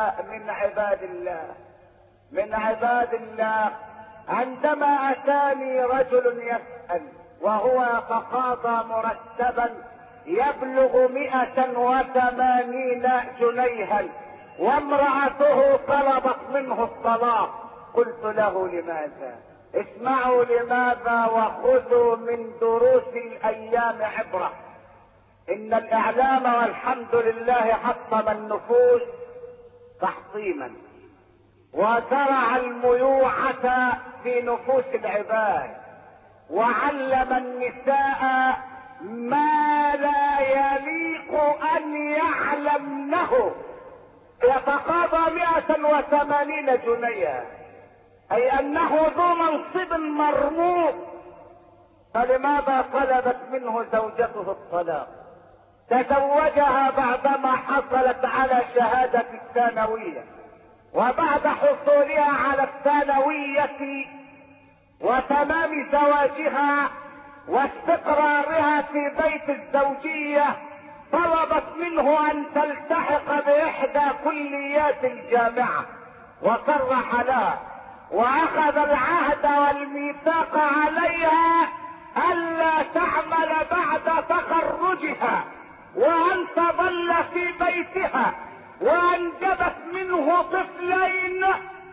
من عباد الله. عندما اتاني رجل يسأل وهو يتقاضى مرتبا يبلغ 180 جنيها، وامرأته طلبت منه الطلاق، قلت له: لماذا؟ اسمعوا لماذا وخذوا من دروس الايام عبرة. ان الاعلام والحمد لله حطم النفوس تحطيما، وزرع الميوعة في نفوس العباد، وعلم النساء ما لا يليق ان يعلمنه. يتقاضى 180 جنيها، اي انه ذو منصب مرموق، فلماذا طلبت منه زوجته الطلاق؟ تزوجها بعدما حصلت على شهادة الثانوية، وبعد حصولها على الثانوية وتمام زواجها واستقرارها في بيت الزوجية طلبت منه ان تلتحق باحدى كليات الجامعة، وصرح لها واخذ العهد والميثاق عليها الا تعمل بعد تخرجها، وان تظل في بيتها، وانجبت منه طفلين،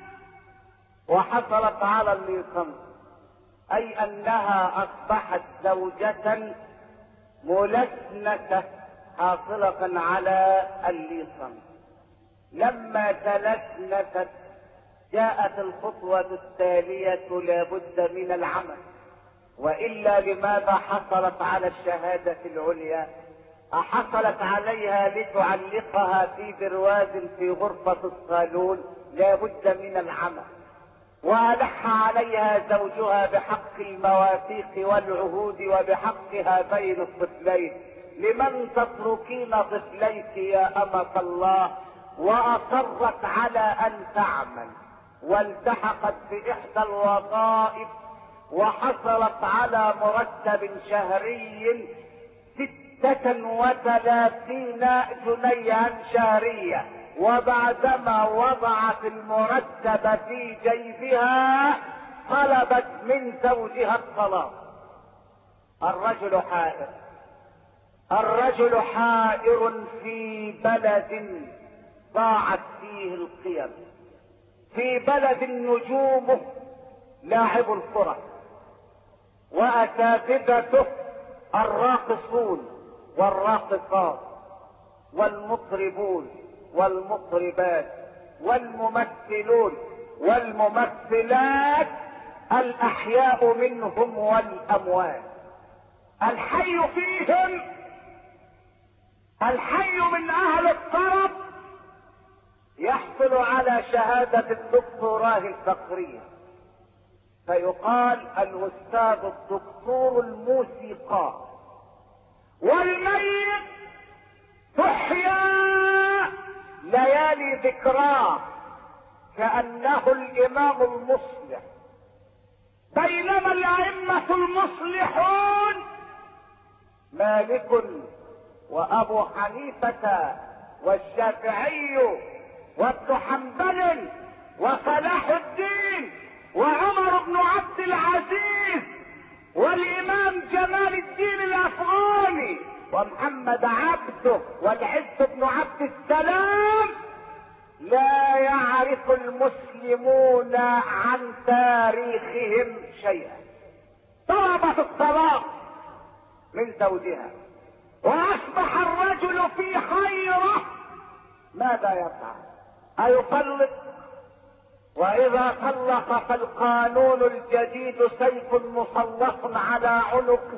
وحصلت على الليسانس، اي انها اصبحت زوجة ملسنة حاصلة على الليسانس. لما تلسنت جاءت الخطوة التالية: لابد من العمل، والا لماذا حصلت على الشهادة العليا؟ احصلت عليها لتعلقها في برواز في غرفة الصالون؟ لابد من العمل. وألح عليها زوجها بحق المواثيق والعهود وبحق هذين الطفلين. لمن تتركين طفليك يا أمة الله؟ وأصرت على أن تعمل، والتحقت بإحدى الوظائف وحصلت على مرتب شهري 36 جنيها شهرية. وبعدما وضعت المرتب في جيبها طلبت من زوجها الطلاق. الرجل حائر في بلد ضاعت فيه القيم، في بلد نجومه لاعب الكرة وأساتذته الراقصون والراقصات والمطربون والمطربات والممثلون والممثلات، الأحياء منهم والأموات. الحي فيهم، الحي من أهل الطرب يحصل على شهادة الدكتوراه الفقرية، فيقال الأستاذ الدكتور الموسيقار. والميت تحيا ليالي ذكراه كأنه الإمام المصلح، بينما الأئمة المصلحون مالك وأبو حنيفة والشافعي وابن حنبل وصلاح الدين وعمر بن عبد العزيز والإمام جمال الدين الأفغاني ومحمد عبده والعز بن عبد السلام، لا يعرف المسلمون عن تاريخهم شيئا. طلبت الطلاق من زوجها واصبح الرجل في حيرة، ماذا يفعل؟ أيطلق؟ وإذا طلق فالقانون الجديد سيف مسلط على عنقه،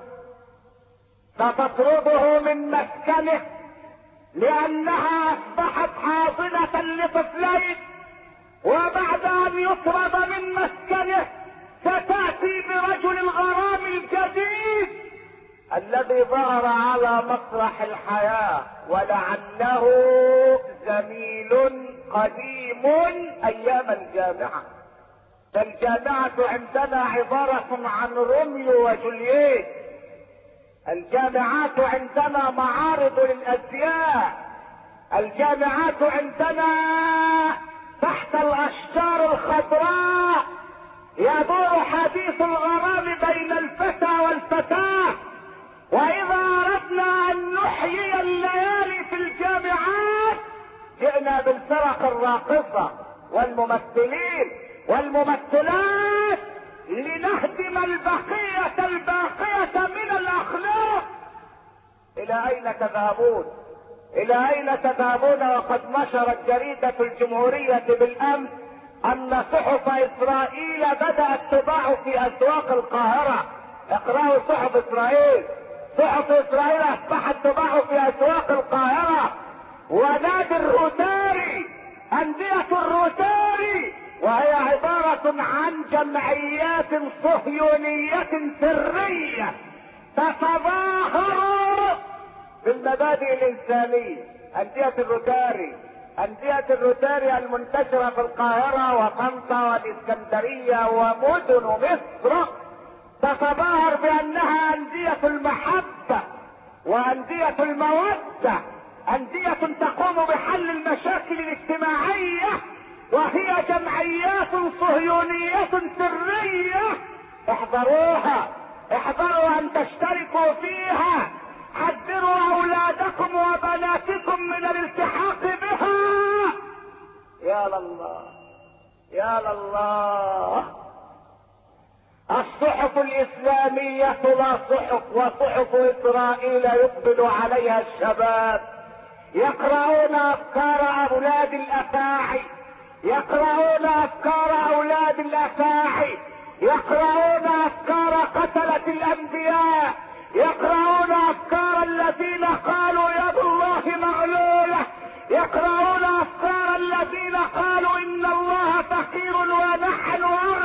فتطرده من مسكنه لأنها أصبحت حاضنة لطفلين، وبعد أن يطرد من مسكنه ستأتي برجل الغرام الجديد الذي ظهر على مسرح الحياة، ولعله زميل قديم أيام الجامعة. فالجامعة عندنا عبارة عن روميو وجولييت، الجامعات عندنا معارض للأزياء، الجامعات عندنا تحت الأشجار الخضراء يدور حديث الغرام بين الفتى والفتاة. وإذا أردنا أن نحيي الليالي في الجامعات جئنا بالفرق الراقصة والممثلين والممثلات لنهدم البقية الباقية من الأخلاق. إلى أين تذهبون؟ إلى أين تذهبون؟ وقد نشرت جريدة الجمهورية بالأمس أن صحف إسرائيل بدأت تباع في أسواق القاهرة. اقرأوا صحف إسرائيل، صحف إسرائيل أصبحت تباع في أسواق القاهرة. ونادي الروتاري، أندية الروتاري، وهي عبارة عن جمعيات صهيونية سرية تتظاهر بالمبادئ الإنسانية. أندية الروتاري المنتشرة في القاهرة وطنطا والإسكندرية ومدن مصر تتظاهر بأنها أندية المحبة وأندية المودة، أندية تقوم بحل المشاكل الاجتماعية، وهي جمعيات صهيونية سرية. احذروها، احذروا أن تشتركوا فيها، حذروا أولادكم وبناتكم من الالتحاق بها. يا لله يا لله. الصحف الإسلامية لا صحف، وصحف إسرائيل يقبل عليها الشباب يقرؤون أفكار أولاد الأفاعي، يقرؤون أفكار أولاد الأفاعي، يقرؤون أفكار قتلة الأنبياء، يقرؤون أفكار الذين قالوا يد الله مغلولة، يقرؤون أفكار الذين قالوا إن الله فقير ونحن أغنى.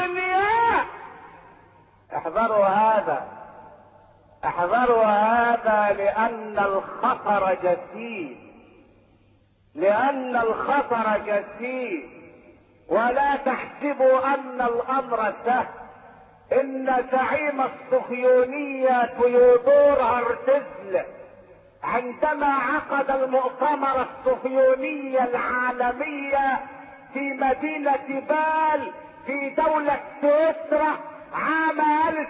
احذروا هذا، احذروا هذا، لان الخطر جسيم، لان الخطر جسيم. ولا تحسبوا ان الامر سهل. ان زعيم الصهيونية تيودور هرتزل عندما عقد المؤتمر الصهيوني العالمي في مدينة بال في دولة سويسرا عام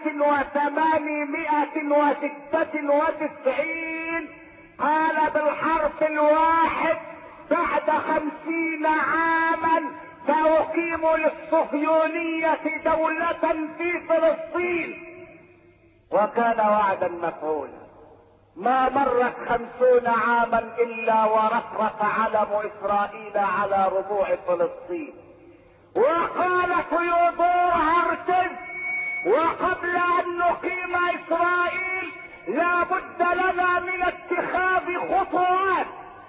1896، قال بالحرف الواحد: بعد 50 عاما سأقيم للصهيونية دولة في فلسطين. وكان وعدا مفعولا. ما مرت 50 عاما الا ورفرف علم اسرائيل على ربوع فلسطين. وقال تيودور هرتز: وقبل ان نقيم اسرائيل لا بد لنا من اتخاذ خطوات.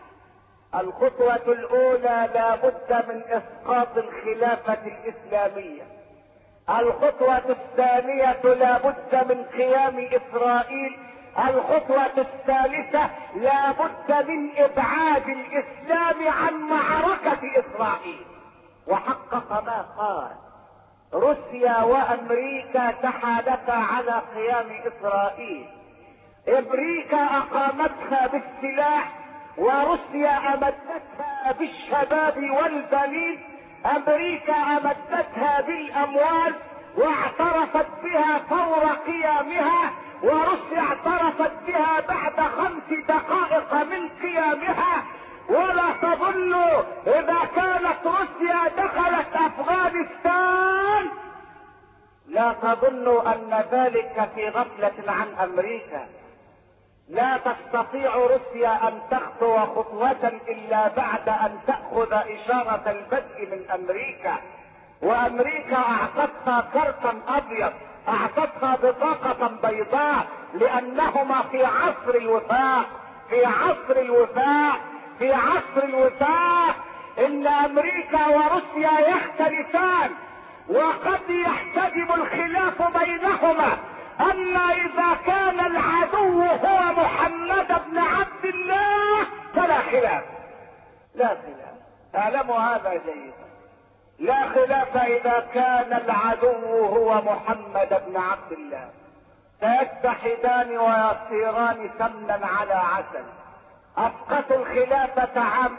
الخطوة الاولى لا بد من اسقاط الخلافة الاسلامية. الخطوة الثانية لا بد من قيام اسرائيل. الخطوة الثالثة لا بد من ابعاد الاسلام عن معركة اسرائيل. وحقق ما قال. روسيا وامريكا تحالفا على قيام اسرائيل. امريكا اقامتها بالسلاح، وروسيا امدتها بالشباب والبنين. امريكا امدتها بالاموال واعترفت بها فور قيامها، وروسيا اعترفت بها بعد 5 دقائق من قيامها. ولا تظنوا اذا كانت روسيا دخلت افغانستان لا تظنوا ان ذلك في غفلة عن امريكا. لا تستطيع روسيا ان تخطو خطوة الا بعد ان تأخذ اشارة البدء من امريكا. وامريكا اعطتها كرتا ابيض، اعطتها بطاقة بيضاء، لانهما في عصر الوفاق، في عصر الوفاق، في عصر الوفاق. ان امريكا وروسيا يختلفان، وقد يحتجب الخلاف بينهما. اما اذا كان العدو هو محمد بن عبد الله فلا خلاف، لا خلاف. اعلموا هذا جيدا. لا خلاف اذا كان العدو هو محمد بن عبد الله. سيتحدان ويصيران سمنا على عسل. اسقطوا الخلافة عام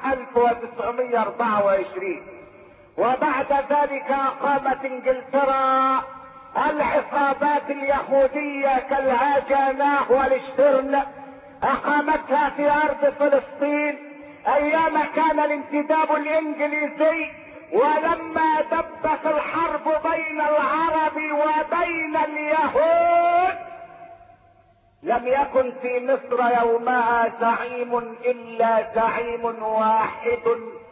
1924، وبعد ذلك اقامت انجلترا العصابات اليهودية كالهاجاناه والشترن، اقامتها في ارض فلسطين ايام كان الانتداب الانجليزي. ولما دبت الحرب بين العرب وبين اليهود لم يكن في مصر يومها زعيم الا زعيم واحد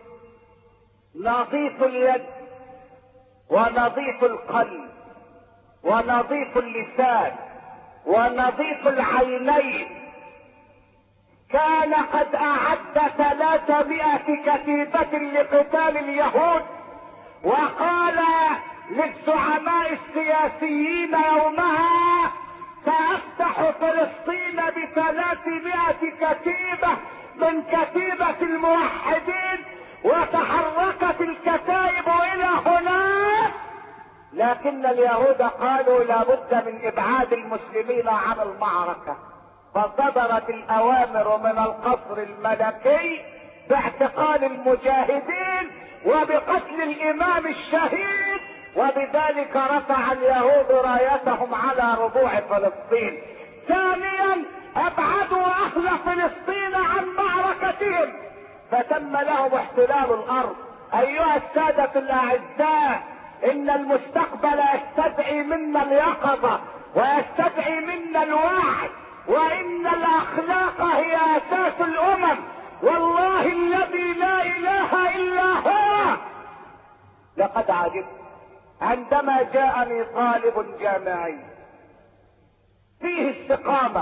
نظيف اليد ونظيف القلب ونظيف اللسان ونظيف العينين. كان قد اعد 300 كتيبة لقتال اليهود، وقال للزعماء السياسيين يومها: سافتح فلسطين ب300 كتيبة من كتيبة الموحدين. وتحركت الكتائب الى هناك، لكن اليهود قالوا لا بد من ابعاد المسلمين عن المعركة. فصدرت الاوامر من القصر الملكي باعتقال المجاهدين وبقتل الامام الشهيد، وبذلك رفع اليهود رايتهم على ربوع فلسطين. ثانيا ابعدوا اهل فلسطين عن معركتهم، فتم لهم احتلال الارض. ايها السادة الاعزاء، ان المستقبل يستدعي منا اليقظة ويستدعي منا الوعي، وان الاخلاق هي اساس الامم. والله الذي لا اله الا هو لقد عجبت عندما جاءني طالب جامعي فيه استقامة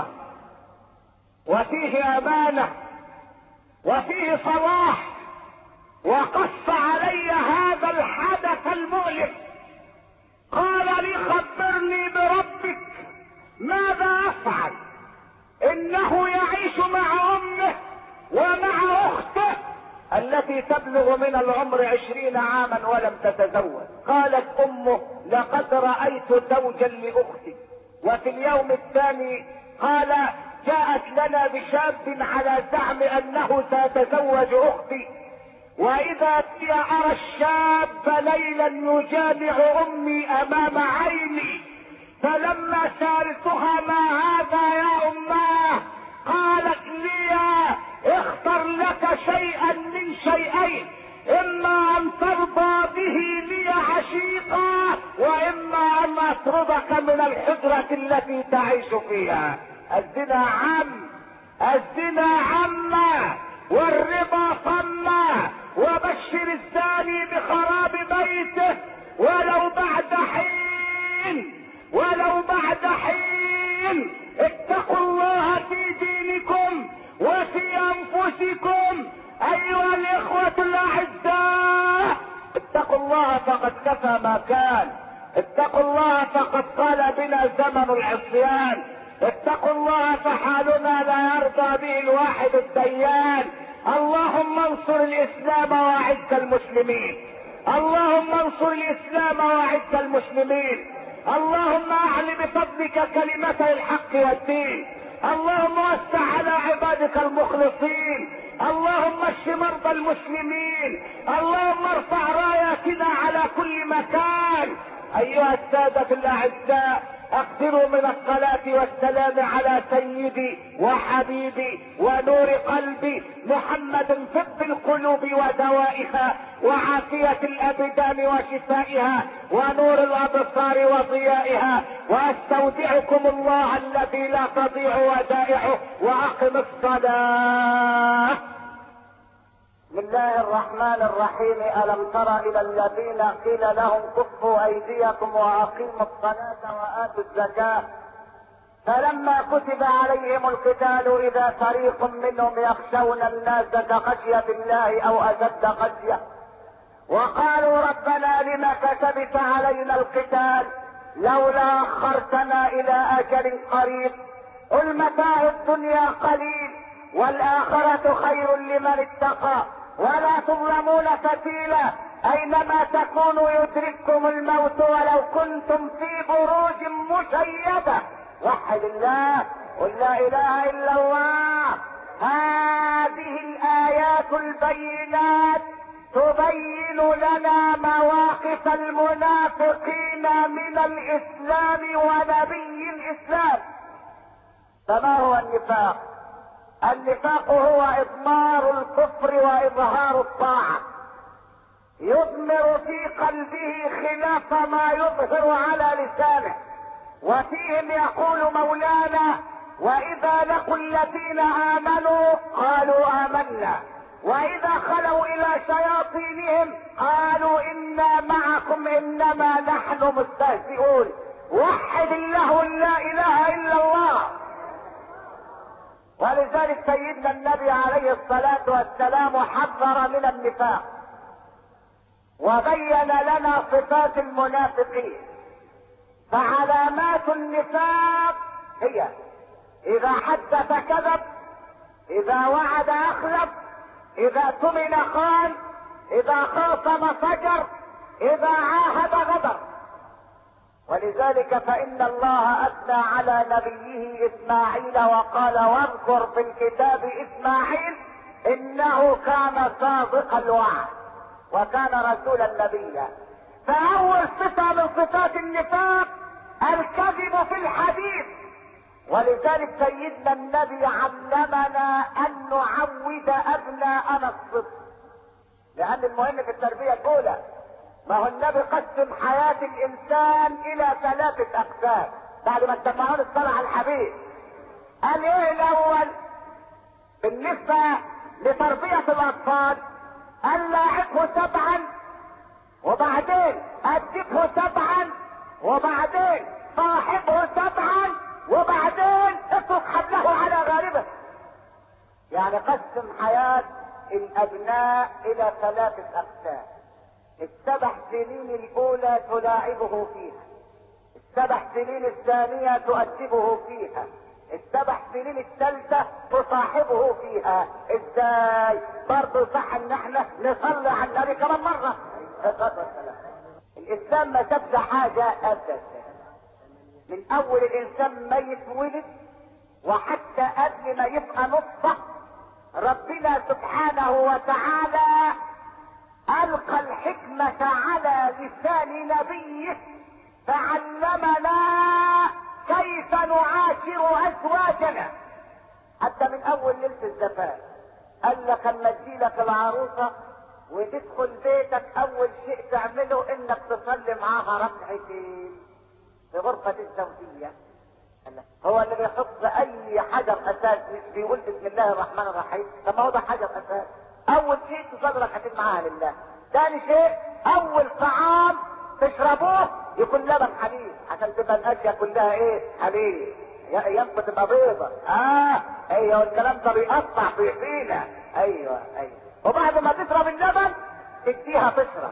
وفيه امانة وفيه صلاح، وقص علي هذا الحدث المؤلم. قال لي: خبرني بربك. التي تبلغ من العمر 20 عاما ولم تتزوج. قالت امه لقد رأيت زوجا لاختي. وفي اليوم الثاني قال جاءت لنا بشاب على زعم انه سيتزوج اختي، واذا بي ارى الشاب ليلا يجامع امي امام عيني، فلما سألتها ما هذا يا اماه قالت لي اختر لك شيئا من شيئين، اما ان ترضى به لي عشيقا واما ان اطردك من الحجرة التي تعيش فيها. الزنا عم، الزنا عم، والربا صمّا، وبشر الزاني بخراب بيته ولو بعد حين، ولو بعد حين. اتقوا الله في دينكم وفي انفسكم ايها الاخوة الاعزاء. اتقوا الله فقد كفى ما كان، اتقوا الله فقد طال بنا زمن العصيان، اتقوا الله فحالنا لا يرضى به الواحد الديان. اللهم انصر الاسلام واعز المسلمين، اللهم انصر الاسلام واعز المسلمين، اللهم اعل بفضلك كلمتي الحق والدين، اللهم وسع على عبادك المخلصين، اللهم اشف مرضى المسلمين، اللهم ارفع راياتنا على كل مكان. ايها السادة الاعزاء، اكثروا من الصلاة والسلام على سيدي وحبيبي ونور قلبي محمد، طب القلوب ودوائها وعافية الابدان وشفائها ونور الابصار وضيائها. واستودعكم الله الذي لا تضيع ودائعه، واقم الصلاة. بسم الله الرحمن الرحيم. ألم تر إلى الذين قيل لهم كفوا أيديكم وأقيموا الصلاة وآتوا الزكاة فلما كتب عليهم القتال إذا فريق منهم يخشون الناس كخشية الله أو أشد خشية وقالوا ربنا لم كتبت علينا القتال لولا أخرتنا إلى أجل قريب قل متاع الدنيا قليل والآخرة خير لمن اتقى ولا تظلمون فتيلا أينما تكونوا يدرككم الموت ولو كنتم في بروج مشيدة. وحد الله، قل لا إله إلا الله. هذه الآيات البينات تبين لنا مواقف المنافقين من الإسلام ونبي الإسلام. فما هو النفاق؟ النفاق هو اضمار الكفر واظهار الطاعة، يضمر في قلبه خلاف ما يظهر على لسانه. وفيهم يقول مولانا واذا لقوا الذين امنوا قالوا امنا واذا خلوا الى شياطينهم قالوا انا معكم انما نحن مستهزئون. وحد الله لا اله الا الله. ولذلك سيدنا النبي عليه الصلاة والسلام حذر من النفاق وبين لنا صفات المنافقين. فعلامات النفاق هي اذا حدث كذب، اذا وعد اخلف، اذا اؤتمن خان، اذا خاصم فجر، اذا عاهد غدر. ولذلك فإن الله أثنى على نبيه إسماعيل وقال واذكر في الكتاب إسماعيل إنه كان صادق الوعد وكان رسولا نبيا. فأول صفة من صفات النفاق الكذب في الحديث. ولذلك سيدنا النبي علمنا أن نعود أبناءنا الصدق، لأن المهم في التربية الأولى. ما هو النبي قسم حياة الانسان الى 3 اقسام بعد ما اتبعون الصلاة على الحبيب. قال ايه الاول بالنسبة لتربية الاطفال؟ قال لاعبه 7 وبعدين ادبه 7 وبعدين صاحبه 7 وبعدين اترك حبله على غاربه. يعني قسم حياة الابناء الى 3 اقسام. ال7 سنين الاولى تلاعبه فيها، ال7 سنين الثانية تؤدبه فيها، السبع سنين الثالثة تصاحبه فيها. ازاي؟ برضه صح ان احنا نصلي على النبي كمان مرة. الاسلام ما سابش حاجة ابدا، من اول الانسان ما يتولد وحتى قبل ما يبقى نطفة ربنا سبحانه وتعالى القى الحكمة على لسان نبيه فعلمنا كيف نعاشر ازواجنا. حتى من اول ليلة الزفاف قال لك اما تجيلك العروسة وتدخل بيتك اول شيء تعمله انك تصلي معاها ركعتين في غرفة الزوجية. هو اللي بيحط اي حجر اساس مش بيقول بسم الله الرحمن الرحيم؟ طب ما هو ده حجر اساس. اول شيء تصلي ركعتين معاها لله. ثاني شيء اول طعام تشربوه يكون لبن حليب عشان تبقى الاشياء كلها ايه؟ حليب. ينبت تبقى بيضة. ايوه الكلام ده بيقطع في فينا. ايوه. وبعد ما تشرب اللبن تديها تشرب.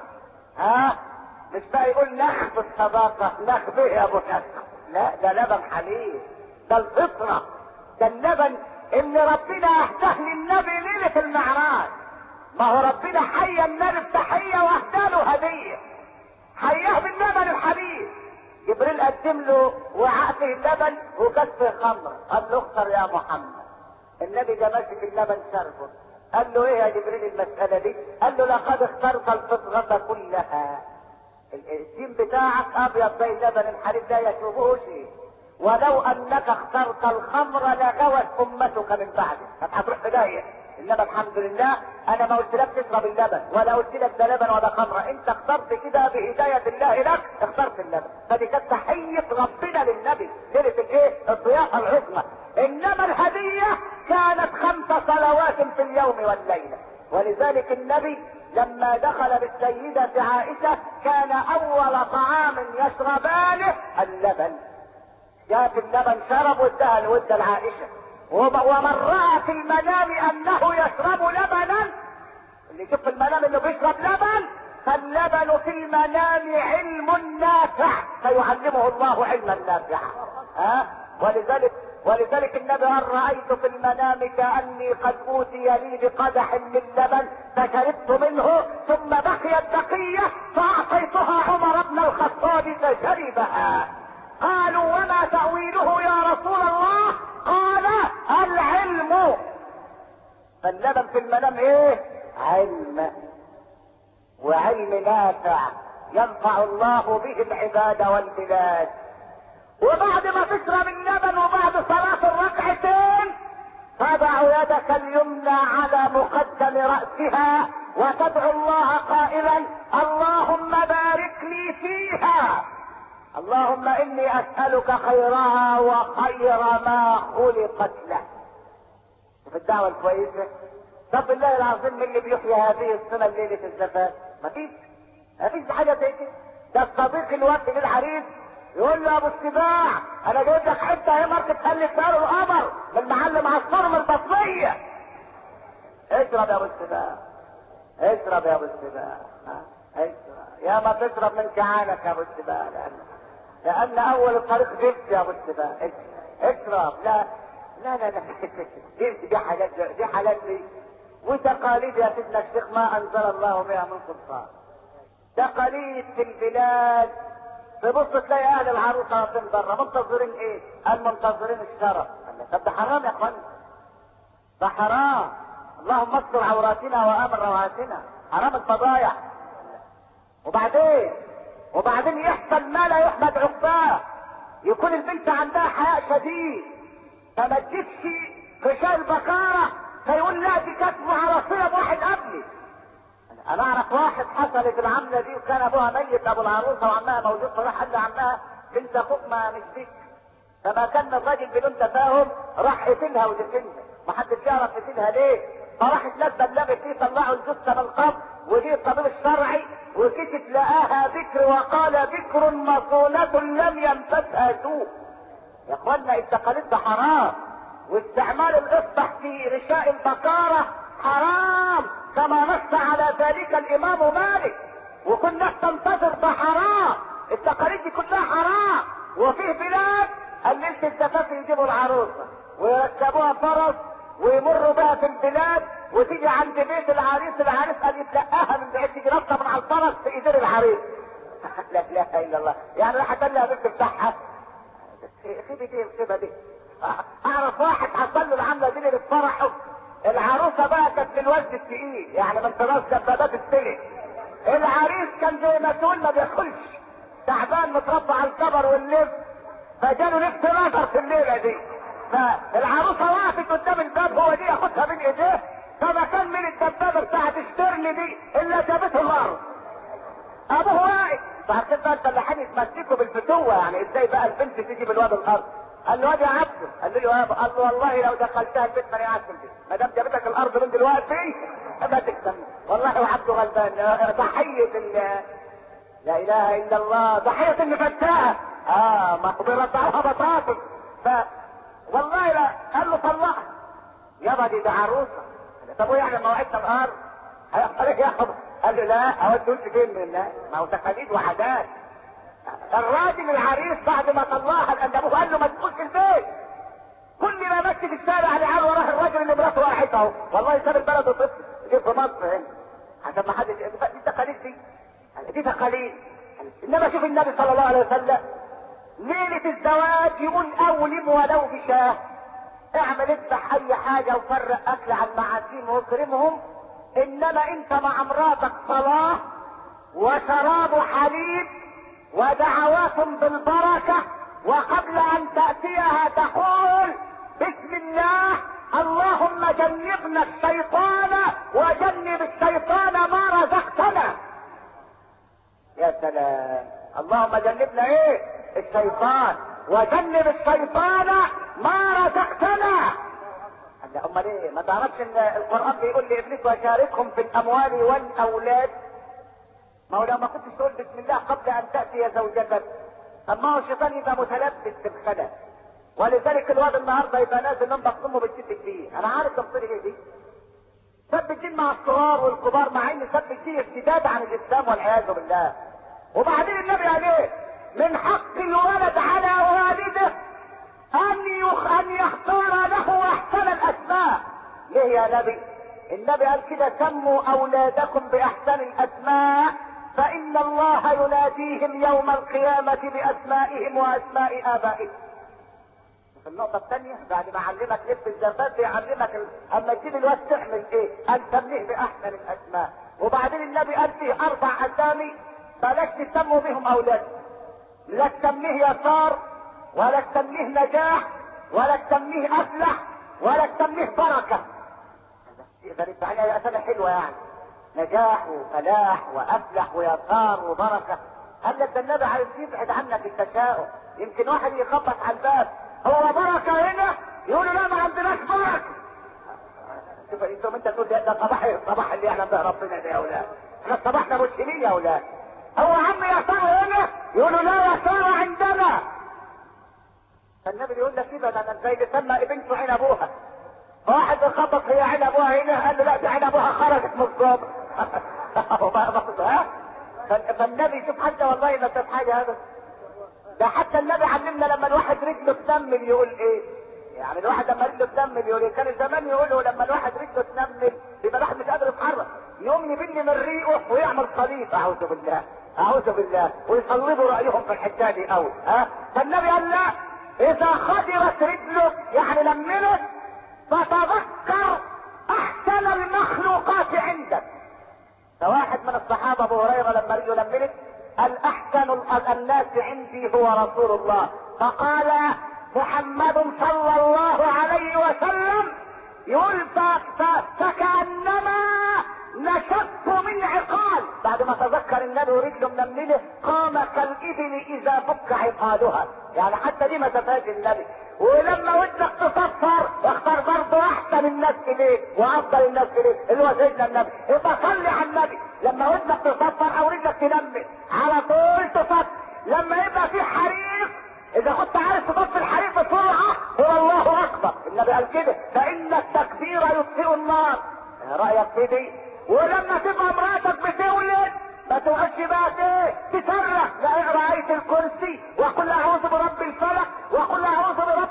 مش بقى يقول نخ الصداقة، نخ به يا ابو نخ. لا ده لبن حليب، ده الفطرة، ده اللبن اللي ربنا اهداه للنبي ليلة المعراج. ما هو ربنا حيا النبي بتحية واهداله هدية، حياه باللبن الحليب. جبريل قدم له وعاء فيه اللبن وكاس فيه خمر، قال له اختر يا محمد. النبي ده ماسك اللبن شربه، قال له ايه يا جبريل المسألة دي؟ قال له لقد اخترت الفطرة كلها. الدين بتاعك ابيض زي اللبن الحليب لا يشربه شيء، ولو انك اخترت الخمر لغوت امتك من بعدك، هتروح في داهية. انما الحمد لله انا ما قلت لك تشرب اللبن ولا قلت لك ده لبن ولا خمره، انت اخترت كده بهدايه الله لك، اخترت اللبن. فدي كانت تحيه ربنا للنبي ليله الايه؟ الضيافه العظمى. انما الهديه كانت 5 صلوات في اليوم والليله. ولذلك النبي لما دخل بالسيده عائشه كان اول طعام يشربانه اللبن. جاب اللبن شرب وادى لعائشه. ومن رأى في المنام انه يشرب لبنا، اللي يشوف في المنام انه بيشرب لبن، فاللبن في المنام علم نافع فيعلمه الله علما نافعا. ولذلك النبي قال رأيت في المنام كأني قد اوتي لي بقدح من لبن فشربت منه ثم بقيت بقية فأعطيتها عمر بن الخطاب فشربها. قالوا وما تأويله يا رسول الله؟ قال العلم. فاللبن في المنام ايه؟ علم، وعلم نافع ينفع الله به العباد والبلاد. وبعد ما تشرب اللبن وبعد صلاة الركعتين تضع يدك اليمنى على مقدم رأسها وتدعو الله قائلا اللهم بارك لي فيها، اللهم اني اسألك خيرها وخير ما خلقت له. في الدعوة الكويسة. طب بالله العظيم من اللي بيحيي هذه السنة ليلة الزفاف؟ مفيش حاجة زي كده. ده الصديق الوفي للعريس يقول له ابو السباع انا جايب لك حته اهي ماركه تخلي دار القمر من معلم عصفور من البطنيه. اشرب يا ابو السباع، اشرب يا ابو السباع، اشرب يا ما تشرب من كعانك يا ابو السباع، لان اول الطريق جبت يا ابو السباع. اشرب. لا دي حاجات دي وتقاليد يا سيدنا الشيخ ما انزل الله بها من سلطان. تقاليد في البلاد. تبص تلاقي اهل العروسه واقفين بره منتظرين ايه؟ المنتظرين الشرف. طب ده حرام يا اخوان، ده حرام. اللهم استر عوراتنا وامن رواتنا، حرام الفضايح. وبعدين يحصل ما لا يحمد عقباه. يكون البنت عندها حياء شديد فما تجيبش غشاء البكاره فيقول لا دي كانت معرصيه بواحد قبلي. انا اعرف واحد حصلت العمله دي وكان ابوها ميت ابو العروسه وعمها موجود، فراح قال لعمها بنت اخوك ما مش بيك. فما كان الراجل بدون تفاهم راح قتلها ودفنها، ما حدش يعرف قتلها ليه. فراحت ناس بلغت فيه طلعوا الجثه من القبر وجه الطبيب الشرعي وكشف لقاها بكر وقال بكر مصونة لم يمسسها سوء. يا اخوانا التقاليد ده حرام، واستعمال الاصبع في غشاء البكاره حرام كما نص على ذلك الامام مالك، وكنا تنتظر ده حرام. التقاليد دي كلها حرام. وفيه بلاد قللت الزفاف يجيبوا العروسه ويركبوها فرس ويمروا بها في البلاد، وتيجي عند بيت العريس قال يتلقاها من بعيد، تيجي نطه من على الفرس في ايدين العريس. لا اله الا الله، يعني راح اتلها البنت بتاعها. خيبه دي الخيبه دي. اعرف واحد حصل له العمله دي في فرحه، العروسه بقى كانت في الوزن الثقيل، يعني من طراز دبابات السلك. العريس كان زي ما تقول ما بياكلش، تعبان متربى على الكبر واللب، فجاله نفس نظر في الليله دي. فالعروسه وقفت قدام الباب، هو دي ياخدها من ايديه، فما كان من الدبابه بتاعت الشترن دي الا جابته الارض. ابوه واقف، فعشان بقى الفلاحين يتمسكوا بالفتوه، يعني ازاي بقى البنت تيجي بالواد الارض؟ قال له واد يا عبده، قال له يابا، قال له والله لو دخلتها البيت ماني قاعد في البيت، ما دام جابتك الارض من دلوقتي ما تكسب. والله وعبده غلبان، ضحيه لا اله الا الله، ضحيه المفتاة. مقبره بتاعها بطاطس. والله لا، قال له طلقها يابا، دي عروسه. طب وايه يعني موعدنا الارض؟ قال ايه يا حب؟ قال له لا، اودي فين من الناس؟ ما هو تقاليد وعادات. الراجل العريس بعد ما طلعها لان ابوه قال له ما تدخلش البيت، كل ما مشي في الشارع اللي عارف وراه الراجل اللي مراته واحد اهو، والله ساب البلد وطفل جه في مصر هنا عشان ما حدش. دي تقاليد، دي تقاليد. انما شوف النبي صلى الله عليه وسلم ليله الزواج يقول اولم ولو بشاه، اعمل اذبح اي حاجه وفرق اكل عن معازيم واكرمهم، انما انت مع مراتك صلاه وشراب حليب ودعوات بالبركه، وقبل ان تاتيها تقول بسم الله اللهم جنبنا الشيطان وجنب الشيطان ما رزقتنا. يا سلام، اللهم جنبنا ايه؟ الشيطان وجنب الشيطان ما رزقتنا. امال ايه؟ ما تعرفش ان القران بيقول لابليس وشاركهم في الاموال والاولاد؟ ما هو لو ما كنتش تقول بسم الله قبل ان تاتي زوجتك، اما هو الشيطان يبقى متلبس بالخدع، ولذلك الواد النهارده يبقى نازل من بطنه بتشد الدين. انا عارف تفصيل ايه دي؟ سب الدين مع الصغار والكبار، مع ان سب الدين ارتداد عن الاسلام والعياذ بالله. وبعدين النبي قال ايه؟ من حق الولد على والده ان يختار له احسن الاسماء. ليه يا نبي؟ النبي قال كده سموا اولادكم باحسن الاسماء فان الله يناديهم يوم القيامة باسمائهم واسماء ابائهم. في النقطة الثانية بعد ما علمك لب الزفاف يعلمك اما تجيب الواد تعمل ايه؟ ان تسميه باحسن الاسماء. وبعدين النبي قال فيه 4 اسامي بلاش تسموا بهم اولادك، لا تسميه يسار ولا تسميه نجاح ولا تسميه افلح ولا تسميه بركة. يقدر يبقى عليها اسامي حلوة يعني، نجاح وفلاح وافلح ويسار وبركة. قال لك ده النبي عايز يبعد عنك التشاؤم. يمكن واحد يخبط على الباب، هو بركة هنا؟ يقولوا لا ما عندناش بركة. شوف انت تقول ده صباح اللي يعلم به ربنا ده يا اولاد، احنا صباحنا مسلمين يا اولاد. هو عم يسار هنا؟ يقولوا لا يسار عندنا. فالنبي يقول لك كده ده زي اللي سمى ابنته عين ابوها. واحد يخبط هي عين ابوها هنا، قال له لا دي عين ابوها خرجت من الصبح. فالنبي شوف حتى والله ما شاف حاجه هذا. ده حتى النبي علمنا لما الواحد رجله تنمل يقول ايه؟ يعني الواحد لما رجله تنمل يقول ايه؟ كان زمان يقولوا لما الواحد رجله تنمل يبقى الواحد مش قادر يتحرك، يقوم يبني من ريقه ويعمل صليب. اعوذ بالله اعوذ بالله، ويصلبوا رايهم في الحته دي قوي. فالنبي قال لا، اذا خدرت رجلك يعني لملت فتذكر احسن المخلوقات عندك. فواحد من الصحابه ابو هريره لما رجله لملت قال احسن الناس عندي هو رسول الله، فقال محمد صلى الله عليه وسلم يقول فكأنما نشط من عقال. بعد ما تذكر النبي ورجله منمله قام كالابل اذا فك عقالها، يعني حتى دي ما تفاش النبي. ولما ودك تصفر اختار برضه احسن الناس اليك وافضل الناس اليك اللي هو سيدنا النبي. يبقى صلي على النبي لما ودك تصفر او رجلك تنمل على طول تصفر. لما يبقى في حريق اذا كنت عارف تطفي الحريق بسرعه هو الله اكبر. النبي قال كده فان التكبير يطفئ النار. رايك في دي؟ ولما تبقى مراتك بتولد ما تقعدش بقى ايه تصرخ، لا اقرا ايه الكرسي وقل اعوذ برب الفلق وقل اعوذ برب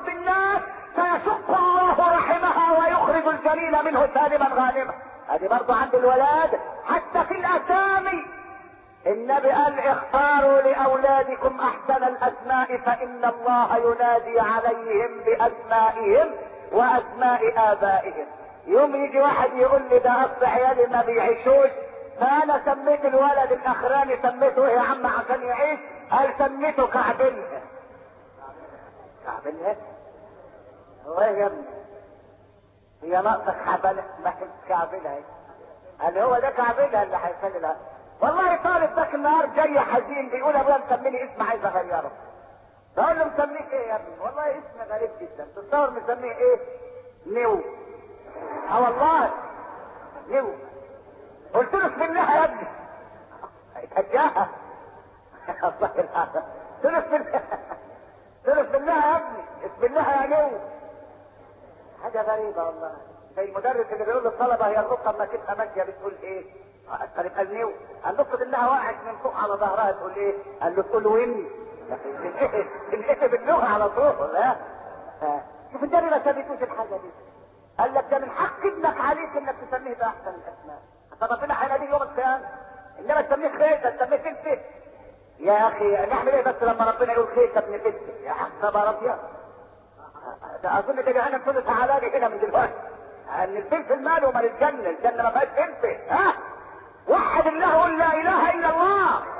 اختاروا لاولادكم احسن الاسماء فان الله ينادي عليهم باسمائهم واسماء ابائهم. يوم يجي واحد يقول لي ده اصل عيالي ما بيعيشوش، فانا سميت الولد الاخراني سميته ايه يا عم عشان يعيش؟ قال سميته كعبلها. كعبلها؟ هو ايه يا ابني؟ هي ناقصك حبلها؟ ما هي كعبلها. قال هو ده كعبلها اللي هيخلي لها. والله طالب ذاك النهار جاي حزين بيقول ابويا مسميني اسم عايز اغيره. بقول له مسميك ايه يا ابني؟ والله اسم غريب جدا. تتصور مسميه ايه؟ نيو. والله نيو. قلت له بسم الله يا ابني. اتجاهها. الله يلعنها. قلت له بسم الله. قلت له بسم الله يا ابني. بسم الله يا نيو. حاجه غريبه والله. زي المدرس اللي بيقول للطلبه هي النقطه لما تبقى ماشيه بتقول ايه؟ قال النيو. النقطه انها وقعت من فوق على ظهرها تقول ايه؟ قال له تقول وين؟ تنقلب باللغه على طول. لا شوف انت ليه ما سميتوش الحاجه دي؟ قال لك ده من حق ابنك عليك انك تسميه باحسن الاسماء. فربنا هيناديه يوم القيامه. انما تسميه خير تسميه فلفل. يا اخي نعمل ايه بس لما ربنا يقول خير ابن فلفل؟ يا حسب ربيع. ده اظن ده جهنم ثلث علالي هنا من دلوقتي. ان الفلفل ماله ومال الجنه، الجنه ما فيهاش فلفل. ها؟ وحد الله قل لا اله الا الله.